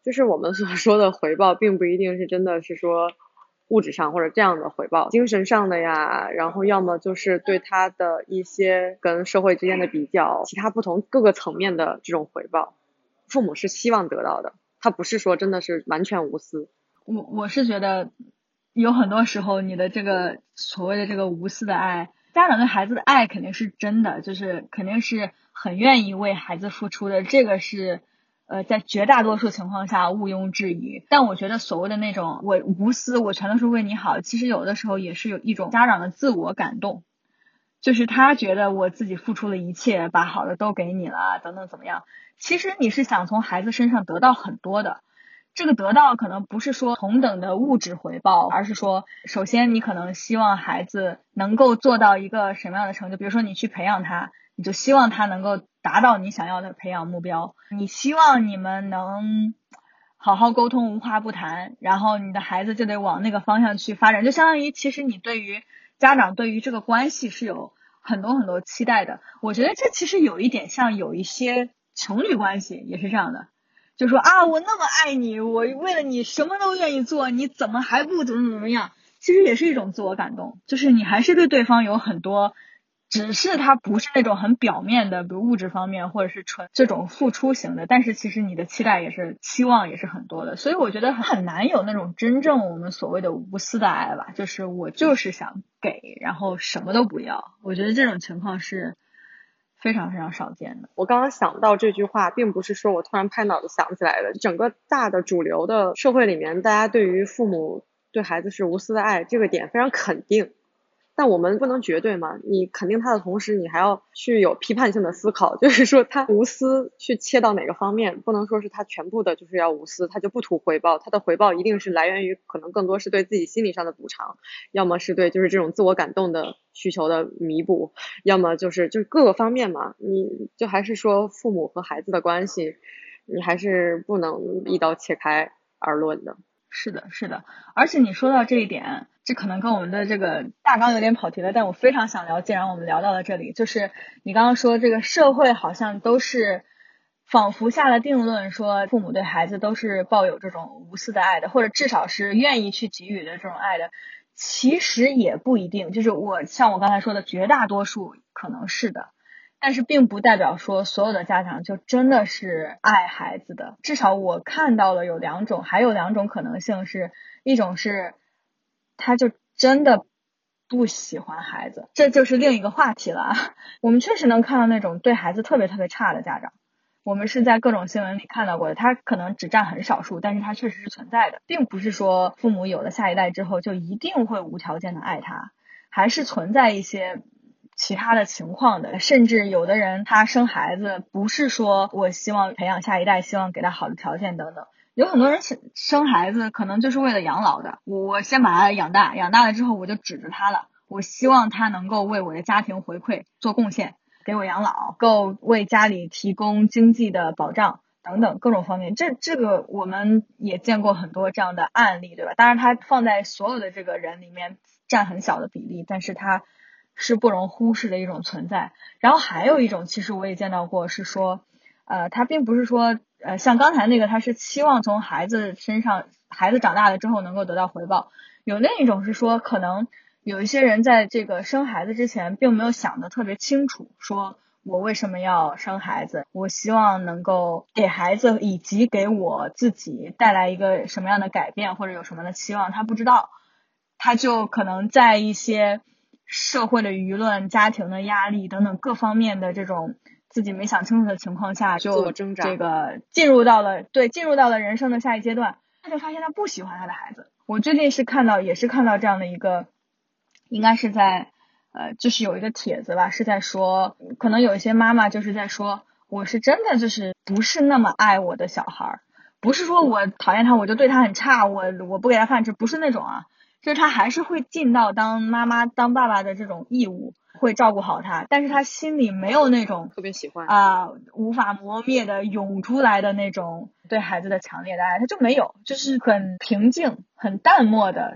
就是我们所说的回报并不一定是真的是说物质上或者这样的回报，精神上的呀，然后要么就是对他的一些跟社会之间的比较，其他不同各个层面的这种回报，父母是希望得到的，他不是说真的是完全无私。 我是觉得有很多时候你的这个所谓的这个无私的爱，家长对孩子的爱肯定是真的，就是肯定是很愿意为孩子付出的，这个是在绝大多数情况下毋庸置疑。但我觉得所谓的那种我无私，我全都是为你好，其实有的时候也是有一种家长的自我感动，就是他觉得我自己付出了一切，把好的都给你了，等等怎么样。其实你是想从孩子身上得到很多的，这个得到可能不是说同等的物质回报，而是说首先你可能希望孩子能够做到一个什么样的成就，比如说你去培养他，你就希望他能够达到你想要的培养目标，你希望你们能好好沟通，无话不谈，然后你的孩子就得往那个方向去发展，就相当于其实你对于家长对于这个关系是有很多很多期待的。我觉得这其实有一点像有一些情侣关系也是这样的，就说啊我那么爱你，我为了你什么都愿意做，你怎么还不怎么样，其实也是一种自我感动，就是你还是对对方有很多，只是他不是那种很表面的比如物质方面或者是纯这种付出型的，但是其实你的期待也是期望也是很多的，所以我觉得很难有那种真正我们所谓的无私的爱吧，就是我就是想给然后什么都不要，我觉得这种情况是非常非常少见的。 我刚刚想到这句话，并不是说我突然拍脑子想起来的，整个大的主流的社会里面，大家对于父母对孩子是无私的爱这个点非常肯定，但我们不能绝对嘛，你肯定他的同时，你还要去有批判性的思考，就是说他无私去切到哪个方面，不能说是他全部的就是要无私，他就不图回报，他的回报一定是来源于可能更多是对自己心理上的补偿，要么是对就是这种自我感动的需求的弥补，要么就是各个方面嘛，你就还是说父母和孩子的关系，你还是不能一刀切开而论的。 是的，是的，而且你说到这一点，这可能跟我们的这个大纲有点跑题了，但我非常想聊，既然我们聊到了这里，就是你刚刚说这个社会好像都是仿佛下了定论，说父母对孩子都是抱有这种无私的爱的，或者至少是愿意去给予的这种爱的，其实也不一定，就是像我刚才说的，绝大多数可能是的。但是并不代表说所有的家长就真的是爱孩子的，至少我看到了有两种，还有两种可能性是，一种是他就真的不喜欢孩子，这就是另一个话题了啊。我们确实能看到那种对孩子特别特别差的家长，我们是在各种新闻里看到过的，他可能只占很少数，但是他确实是存在的，并不是说父母有了下一代之后就一定会无条件的爱他，还是存在一些其他的情况的，甚至有的人他生孩子不是说我希望培养下一代，希望给他好的条件等等，有很多人生孩子可能就是为了养老的，我先把他养大，养大了之后我就指着他了，我希望他能够为我的家庭回馈做贡献，给我养老，够为家里提供经济的保障等等各种方面，这个我们也见过很多这样的案例，对吧？当然它放在所有的这个人里面占很小的比例，但是它是不容忽视的一种存在。然后还有一种其实我也见到过，是说他并不是说像刚才那个他是期望从孩子身上，孩子长大了之后能够得到回报，有另一种是说可能有一些人在这个生孩子之前并没有想得特别清楚，说我为什么要生孩子，我希望能够给孩子以及给我自己带来一个什么样的改变，或者有什么样的期望，他不知道，他就可能在一些社会的舆论、家庭的压力等等各方面的这种自己没想清楚的情况下，就这个进入到了人生的下一阶段，他就发现他不喜欢他的孩子。我最近也是看到这样的一个，应该是在就是有一个帖子吧，是在说可能有一些妈妈就是在说，我是真的就是不是那么爱我的小孩，不是说我讨厌他我就对他很差，我不给他饭吃，不是那种啊，就是他还是会尽到当妈妈当爸爸的这种义务，会照顾好他，但是他心里没有那种特别喜欢无法磨灭的涌出来的那种对孩子的强烈的爱，他就没有，就是很平静很淡漠的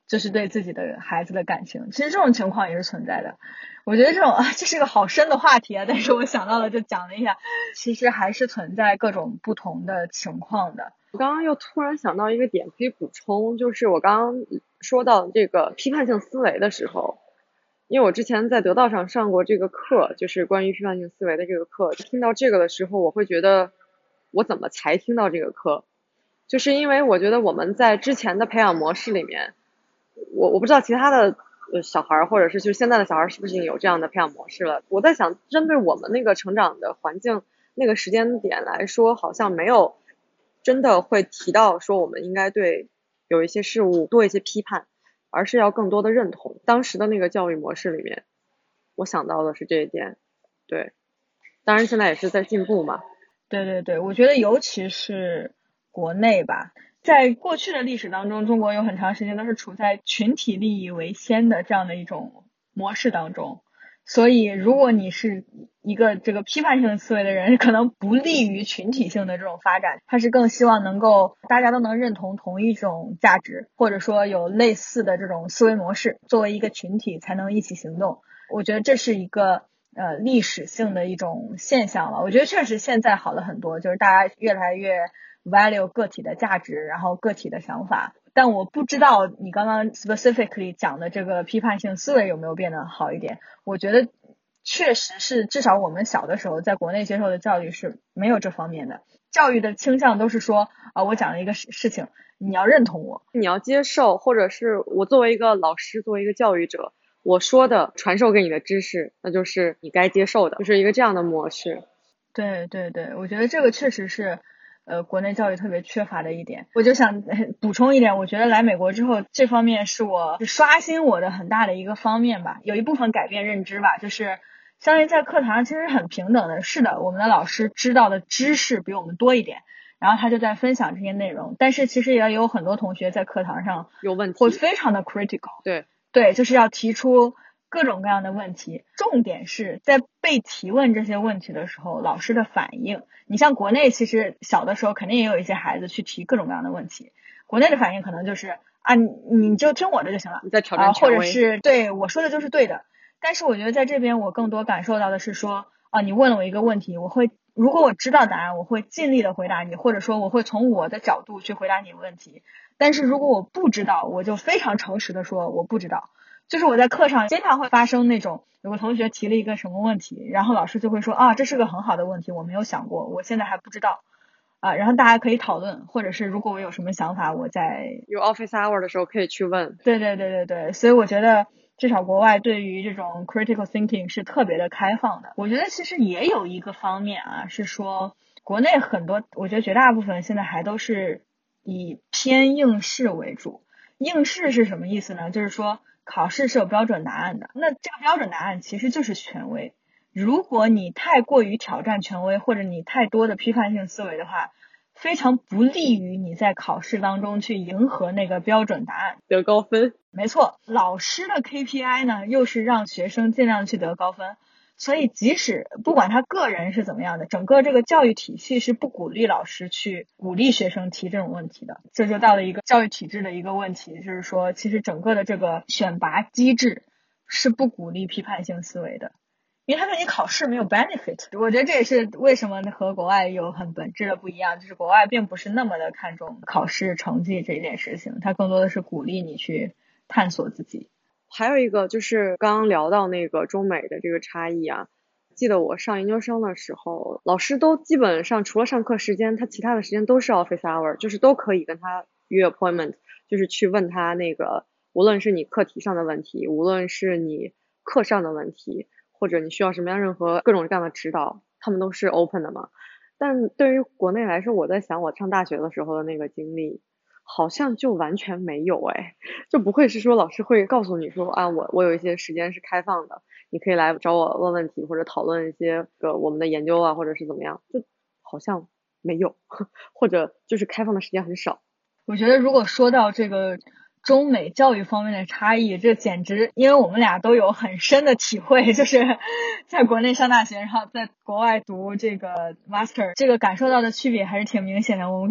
就是对自己的孩子的感情。其实这种情况也是存在的。我觉得这是个好深的话题啊，但是我想到了就讲了一下，其实还是存在各种不同的情况的。 我刚刚又突然想到一个点可以补充，就是我刚刚说到这个批判性思维的时候，因为我之前在得道上上过这个课，就是关于批判性思维的这个课，听到这个的时候，我会觉得我怎么才听到这个课？就是因为我觉得我们在之前的培养模式里面，我不知道其他的小孩或者是就是现在的小孩是不是已经有这样的培养模式了。我在想，针对我们那个成长的环境那个时间点来说，好像没有真的会提到说我们应该对有一些事物多一些批判，而是要更多的认同。当时的那个教育模式里面，我想到的是这一点。对，当然现在也是在进步嘛。 对对对，我觉得尤其是国内吧，在过去的历史当中，中国有很长时间都是处在群体利益为先的这样的一种模式当中。所以如果你是一个这个批判性思维的人，可能不利于群体性的这种发展，他是更希望能够大家都能认同同一种价值，或者说有类似的这种思维模式，作为一个群体才能一起行动。我觉得这是一个历史性的一种现象了。我觉得确实现在好了很多，就是大家越来越 value 个体的价值，然后个体的想法。但我不知道你刚刚 specifically 讲的这个批判性思维有没有变得好一点。我觉得确实是，至少我们小的时候在国内接受的教育是没有这方面的。教育的倾向都是说我讲了一个事情，你要认同我， 你要接受，或者是我作为一个老师，作为一个教育者，我说的传授给你的知识，那就是你该接受的，就是一个这样的模式。 对对对，我觉得这个确实是国内教育特别缺乏的一点。我就想补充一点，我觉得来美国之后，这方面是我刷新我的很大的一个方面吧，有一部分改变认知吧，就是相当于在课堂上其实很平等的。是的，我们的老师知道的知识比我们多一点，然后他就在分享这些内容，但是其实也有很多同学在课堂上有问题， 会非常的 critical。 对，就是要提出各种各样的问题，重点是在被提问这些问题的时候，老师的反应。你像国内其实小的时候肯定也有一些孩子去提各种各样的问题，国内的反应可能就是你就听我的就行了， 你在挑战权威， 或者是对我说的就是对的。但是我觉得在这边我更多感受到的是说你问了我一个问题，如果我知道答案，我会尽力的回答你，或者说我会从我的角度去回答你的问题。但是如果我不知道，我就非常诚实的说我不知道。就是我在课上经常会发生那种，有个同学提了一个什么问题，然后老师就会说这是个很好的问题，我没有想过，我现在还不知道然后大家可以讨论，或者是如果我有什么想法，我在有 office hour 的时候可以去问。 对对对对对，所以我觉得至少国外对于这种 critical thinking 是特别的开放的。我觉得其实也有一个方面是说国内很多，我觉得绝大部分现在还都是以偏应试为主。应试是什么意思呢？就是说考试是有标准答案的，那这个标准答案其实就是权威。如果你太过于挑战权威，或者你太多的批判性思维的话，非常不利于你在考试当中去迎合那个标准答案， 得高分。 没错，老师的 KPI 呢，又是让学生尽量去得高分。所以即使不管他个人是怎么样的，整个这个教育体系是不鼓励老师去鼓励学生提这种问题的。这就到了一个教育体制的一个问题，就是说其实整个的这个选拔机制是不鼓励批判性思维的，因为他对你考试没有 benefit。 我觉得这也是为什么和国外有很本质的不一样，就是国外并不是那么的看重考试成绩这件事情，它更多的是鼓励你去探索自己。 还有一个就是刚刚聊到那个中美的这个差异记得我上研究生的时候，老师都基本上除了上课时间，他其他的时间都是 office hour， 就是都可以跟他约 appointment， 就是去问他那个无论是你课题上的问题，无论是你课上的问题，或者你需要什么样任何各种各样的指导，他们都是 open 的嘛。但对于国内来说，我在想我上大学的时候的那个经历好像就完全没有就不会是说老师会告诉你说我有一些时间是开放的，你可以来找我问问题或者讨论一些我们的研究或者是怎么样，就好像没有或者就是开放的时间很少。 我觉得如果说到这个中美教育方面的差异，这简直因为我们俩都有很深的体会，就是在国内上大学，然后在国外读这个 master， 这个感受到的区别还是挺明显的。我们可以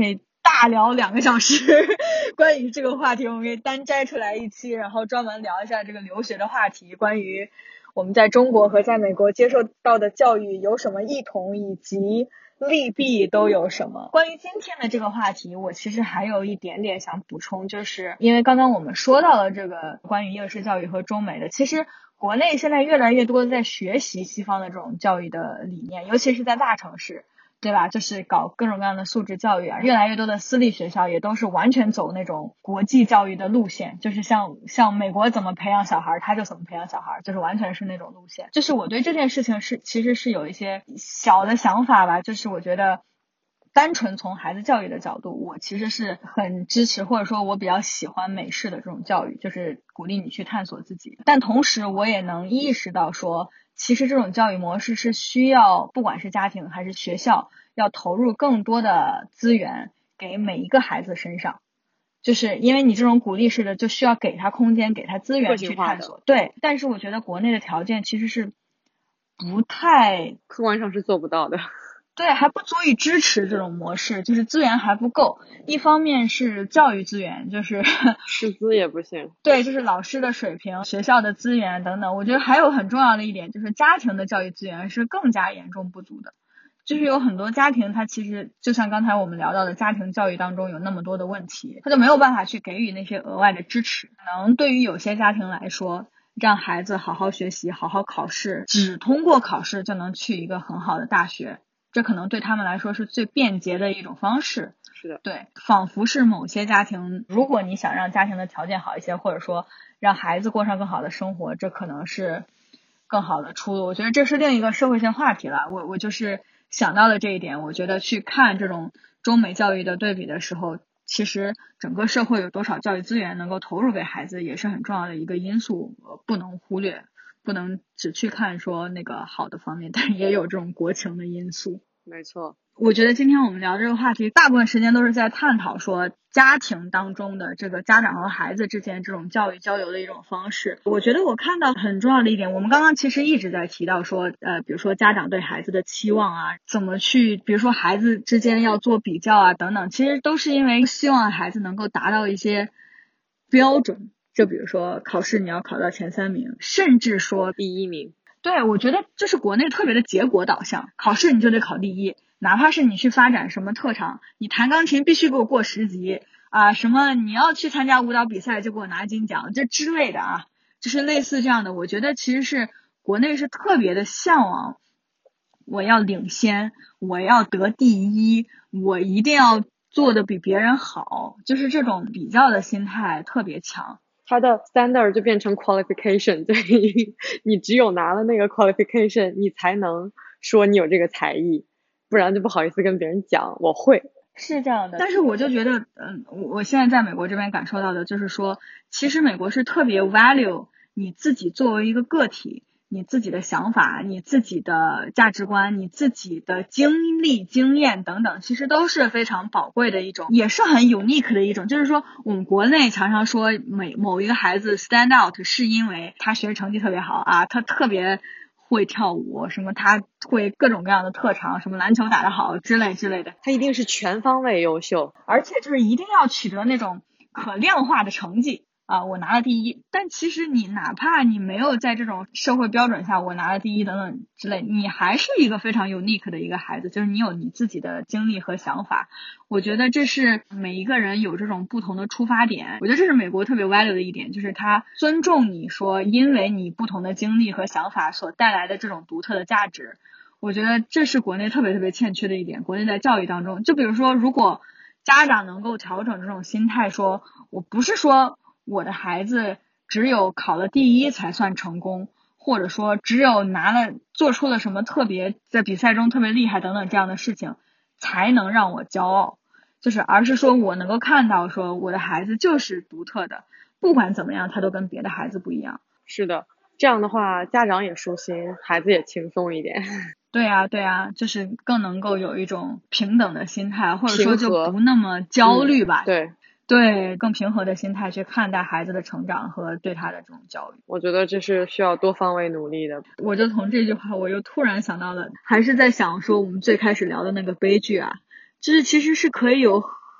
大聊2个小时关于这个话题，我们可以单摘出来一期，然后专门聊一下这个留学的话题，关于我们在中国和在美国接受到的教育有什么异同，以及利弊都有什么。关于今天的这个话题，我其实还有一点点想补充，就是因为刚刚我们说到了这个关于应试教育和中美的，其实国内现在越来越多的在学习西方的这种教育的理念，尤其是在大城市，对吧？就是搞各种各样的素质教育啊，越来越多的私立学校也都是完全走那种国际教育的路线，就是像美国怎么培养小孩，他就怎么培养小孩，就是完全是那种路线。就是我对这件事情其实是有一些小的想法吧，就是我觉得单纯从孩子教育的角度，我其实是很支持，或者说我比较喜欢美式的这种教育，就是鼓励你去探索自己。但同时我也能意识到说，其实这种教育模式是需要不管是家庭还是学校要投入更多的资源给每一个孩子身上，就是因为你这种鼓励式的就需要给他空间，给他资源去探索。对，但是我觉得国内的条件其实是不太， 客观上是做不到的。 对，还不足以支持这种模式，就是资源还不够。一方面是教育资源，就是师资也不行。 对，就是老师的水平、学校的资源等等。我觉得还有很重要的一点，就是家庭的教育资源是更加严重不足的。就是有很多家庭，他其实就像刚才我们聊到的家庭教育当中有那么多的问题，他就没有办法去给予那些额外的支持。可能对于有些家庭来说，让孩子好好学习、好好考试，只通过考试就能去一个很好的大学，这可能对他们来说是最便捷的一种方式。 是的， 对，仿佛是某些家庭，如果你想让家庭的条件好一些，或者说让孩子过上更好的生活，这可能是更好的出路。我觉得这是另一个社会性话题了。我就是想到了这一点，我觉得去看这种中美教育的对比的时候，其实整个社会有多少教育资源能够投入给孩子，也是很重要的一个因素，不能忽略，不能只去看说那个好的方面，但是也有这种国情的因素。 没错。 我觉得今天我们聊这个话题，大部分时间都是在探讨说家庭当中的这个家长和孩子之间这种教育交流的一种方式。我觉得我看到很重要的一点，我们刚刚其实一直在提到说，比如说家长对孩子的期望啊，怎么去，比如说孩子之间要做比较啊等等，其实都是因为希望孩子能够达到一些标准，就比如说考试你要考到前3名，甚至说第1名。 对，我觉得这是国内特别的结果导向，考试你就得考第一，哪怕是你去发展什么特长，你弹钢琴必须给我过10级啊，什么你要去参加舞蹈比赛就给我拿金奖，这之类的啊，就是类似这样的。我觉得其实是国内是特别的向往，我要领先，我要得第一，我一定要做的比别人好，就是这种比较的心态特别强。 它的 standard 就变成 qualification， 对，你只有拿了那个 qualification， 你才能说你有这个才艺，不然就不好意思跟别人讲我会。 是这样的，但是我就觉得，我现在在美国这边感受到的就是说，其实美国是特别 value 你自己作为一个个体，你自己的想法，你自己的价值观，你自己的经历、经验等等，其实都是非常宝贵的一种，也是很 unique 的一种。就是说，我们国内常常说某一个孩子 stand out 是因为他学习成绩特别好啊，他特别会跳舞，什么他会各种各样的特长，什么篮球打得好之类的， 他一定是全方位优秀， 而且就是一定要取得那种可量化的成绩啊，我拿了第一。但其实你哪怕你没有在这种社会标准下我拿了第一等等之类，你还是一个非常 unique 的一个孩子，就是你有你自己的经历和想法。我觉得这是每一个人有这种不同的出发点，我觉得这是美国特别 value 的一点，就是他尊重你说因为你不同的经历和想法所带来的这种独特的价值。我觉得这是国内特别特别欠缺的一点，国内在教育当中，就比如说如果家长能够调整这种心态，说我不是说我的孩子只有考了第一才算成功，或者说只有做出了什么特别在比赛中特别厉害等等这样的事情才能让我骄傲，就是而是说我能够看到说我的孩子就是独特的，不管怎么样他都跟别的孩子不一样。 是的，这样的话家长也舒心，孩子也轻松一点。 对啊，就是更能够有一种平等的心态，或者说就平和不那么焦虑吧。 对， 更平和的心态去看待孩子的成长和对他的这种教育。 我觉得这是需要多方位努力的。 我就从这句话我又突然想到了，还是在想说我们最开始聊的那个悲剧啊，就是其实是可以有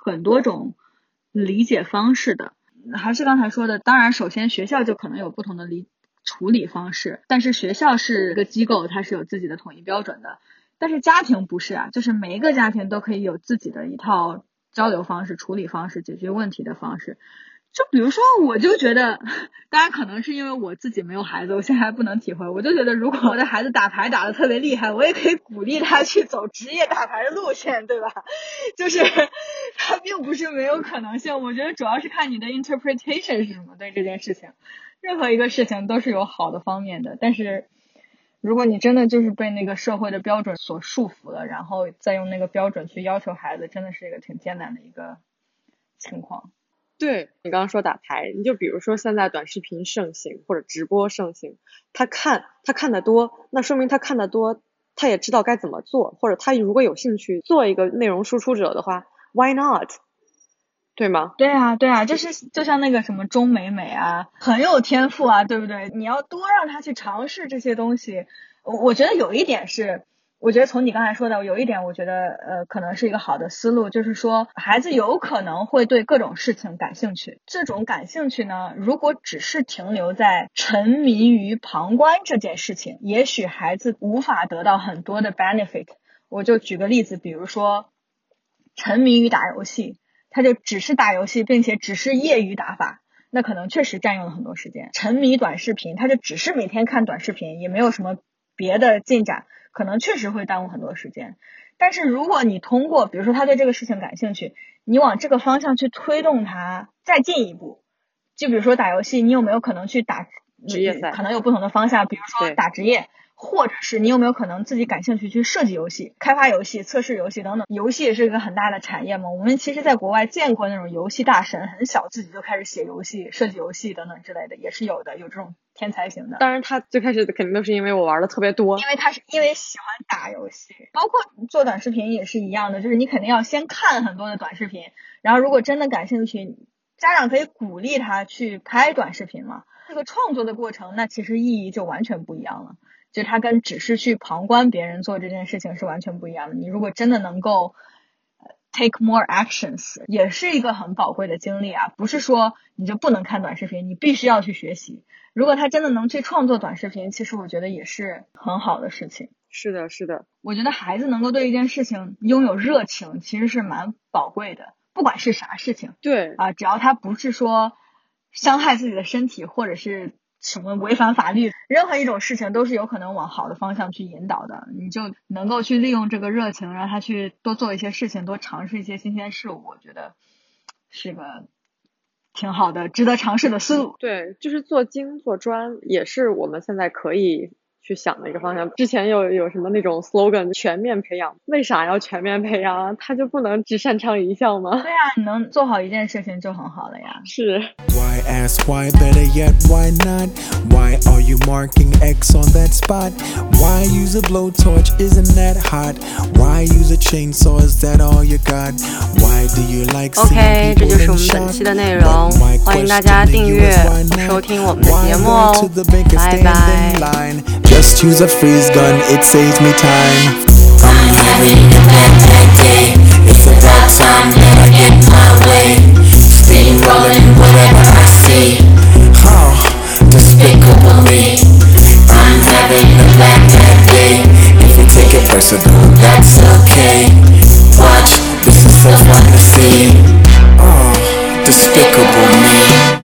很多种理解方式的。还是刚才说的，当然首先学校就可能有不同的处理方式，但是学校是一个机构，它是有自己的统一标准的。但是家庭不是啊，就是每一个家庭都可以有自己的一套交流方式、处理方式、解决问题的方式。就比如说，我就觉得，当然可能是因为我自己没有孩子，我现在还不能体会。我就觉得，如果我的孩子打牌打得特别厉害，我也可以鼓励他去走职业打牌的路线，对吧？就是他并不是没有可能性。我觉得主要是看你的 interpretation 是什么对这件事情。任何一个事情都是有好的方面的，但是如果你真的就是被那个社会的标准所束缚了，然后再用那个标准去要求孩子，真的是一个挺艰难的一个情况。 对，你刚刚说打牌，你就比如说现在短视频盛行或者直播盛行，他看得多，那说明他看得多，他也知道该怎么做，或者他如果有兴趣做一个内容输出者的话 ，why not？ 对吗？ 对啊，就像那个什么钟美美啊，很有天赋啊，对不对？你要多让他去尝试这些东西。我觉得有一点是，我觉得从你刚才说的有一点，我觉得可能是一个好的思路，就是说孩子有可能会对各种事情感兴趣。这种感兴趣呢，如果只是停留在沉迷于旁观这件事情，也许孩子无法得到很多的 benefit。我就举个例子，比如说沉迷于打游戏，他就只是打游戏，并且只是业余打法，那可能确实占用了很多时间。沉迷短视频，他就只是每天看短视频，也没有什么别的进展，可能确实会耽误很多时间。但是如果你通过比如说他对这个事情感兴趣，你往这个方向去推动他再进一步，就比如说打游戏，你有没有可能去打职业赛， 可能有不同的方向，比如说打职业，或者是你有没有可能自己感兴趣去设计游戏、开发游戏、测试游戏等等。游戏也是一个很大的产业嘛，我们其实在国外见过那种游戏大神，很小自己就开始写游戏、设计游戏等等之类的，也是有的，有这种天才型的。 当然他最开始肯定都是因为我玩的特别多， 因为他是因为喜欢打游戏。包括做短视频也是一样的，就是你肯定要先看很多的短视频，然后如果真的感兴趣，家长可以鼓励他去拍短视频嘛。这个创作的过程，那其实意义就完全不一样了，就它跟只是去旁观别人做这件事情是完全不一样的。你如果真的能够take more actions， 也是一个很宝贵的经历啊。不是说你就不能看短视频，你必须要去学习。如果他真的能去创作短视频，其实我觉得也是很好的事情。 是的，是的。 我觉得孩子能够对一件事情拥有热情，其实是蛮宝贵的，不管是啥事情。 对啊，只要他不是说伤害自己的身体，或者是什么违反法律，任何一种事情都是有可能往好的方向去引导的。你就能够去利用这个热情，让他去多做一些事情，多尝试一些新鲜事物，我觉得是个挺好的值得尝试的思路。 对，就是做精做专也是我们现在可以去想的一个方向。之前有什么那种 slogan 全面培养，为啥要全面培养啊？他就不能只擅长一项吗？ 对啊，你能做好一件事情就很好了呀。 是。 Why ask why, better yet why not? Why are you marking X on that spot? Why use a blowtorch, isn't that hot? Why use a chainsaw, is that all you got? Why do you like OK， seeing 这 people 就是我 in 们本 shock? 期的内容，欢迎大家订阅收听我们的节目哦，拜拜。 Just use a freeze gun, it saves me time. I'm having a bad day. It's about time that I get my way. Steamrolling whatever I see. Oh, despicable me. I'm having a bad day. If you take it personal, that's okay. Watch, this is so fun to see. Oh, despicable me.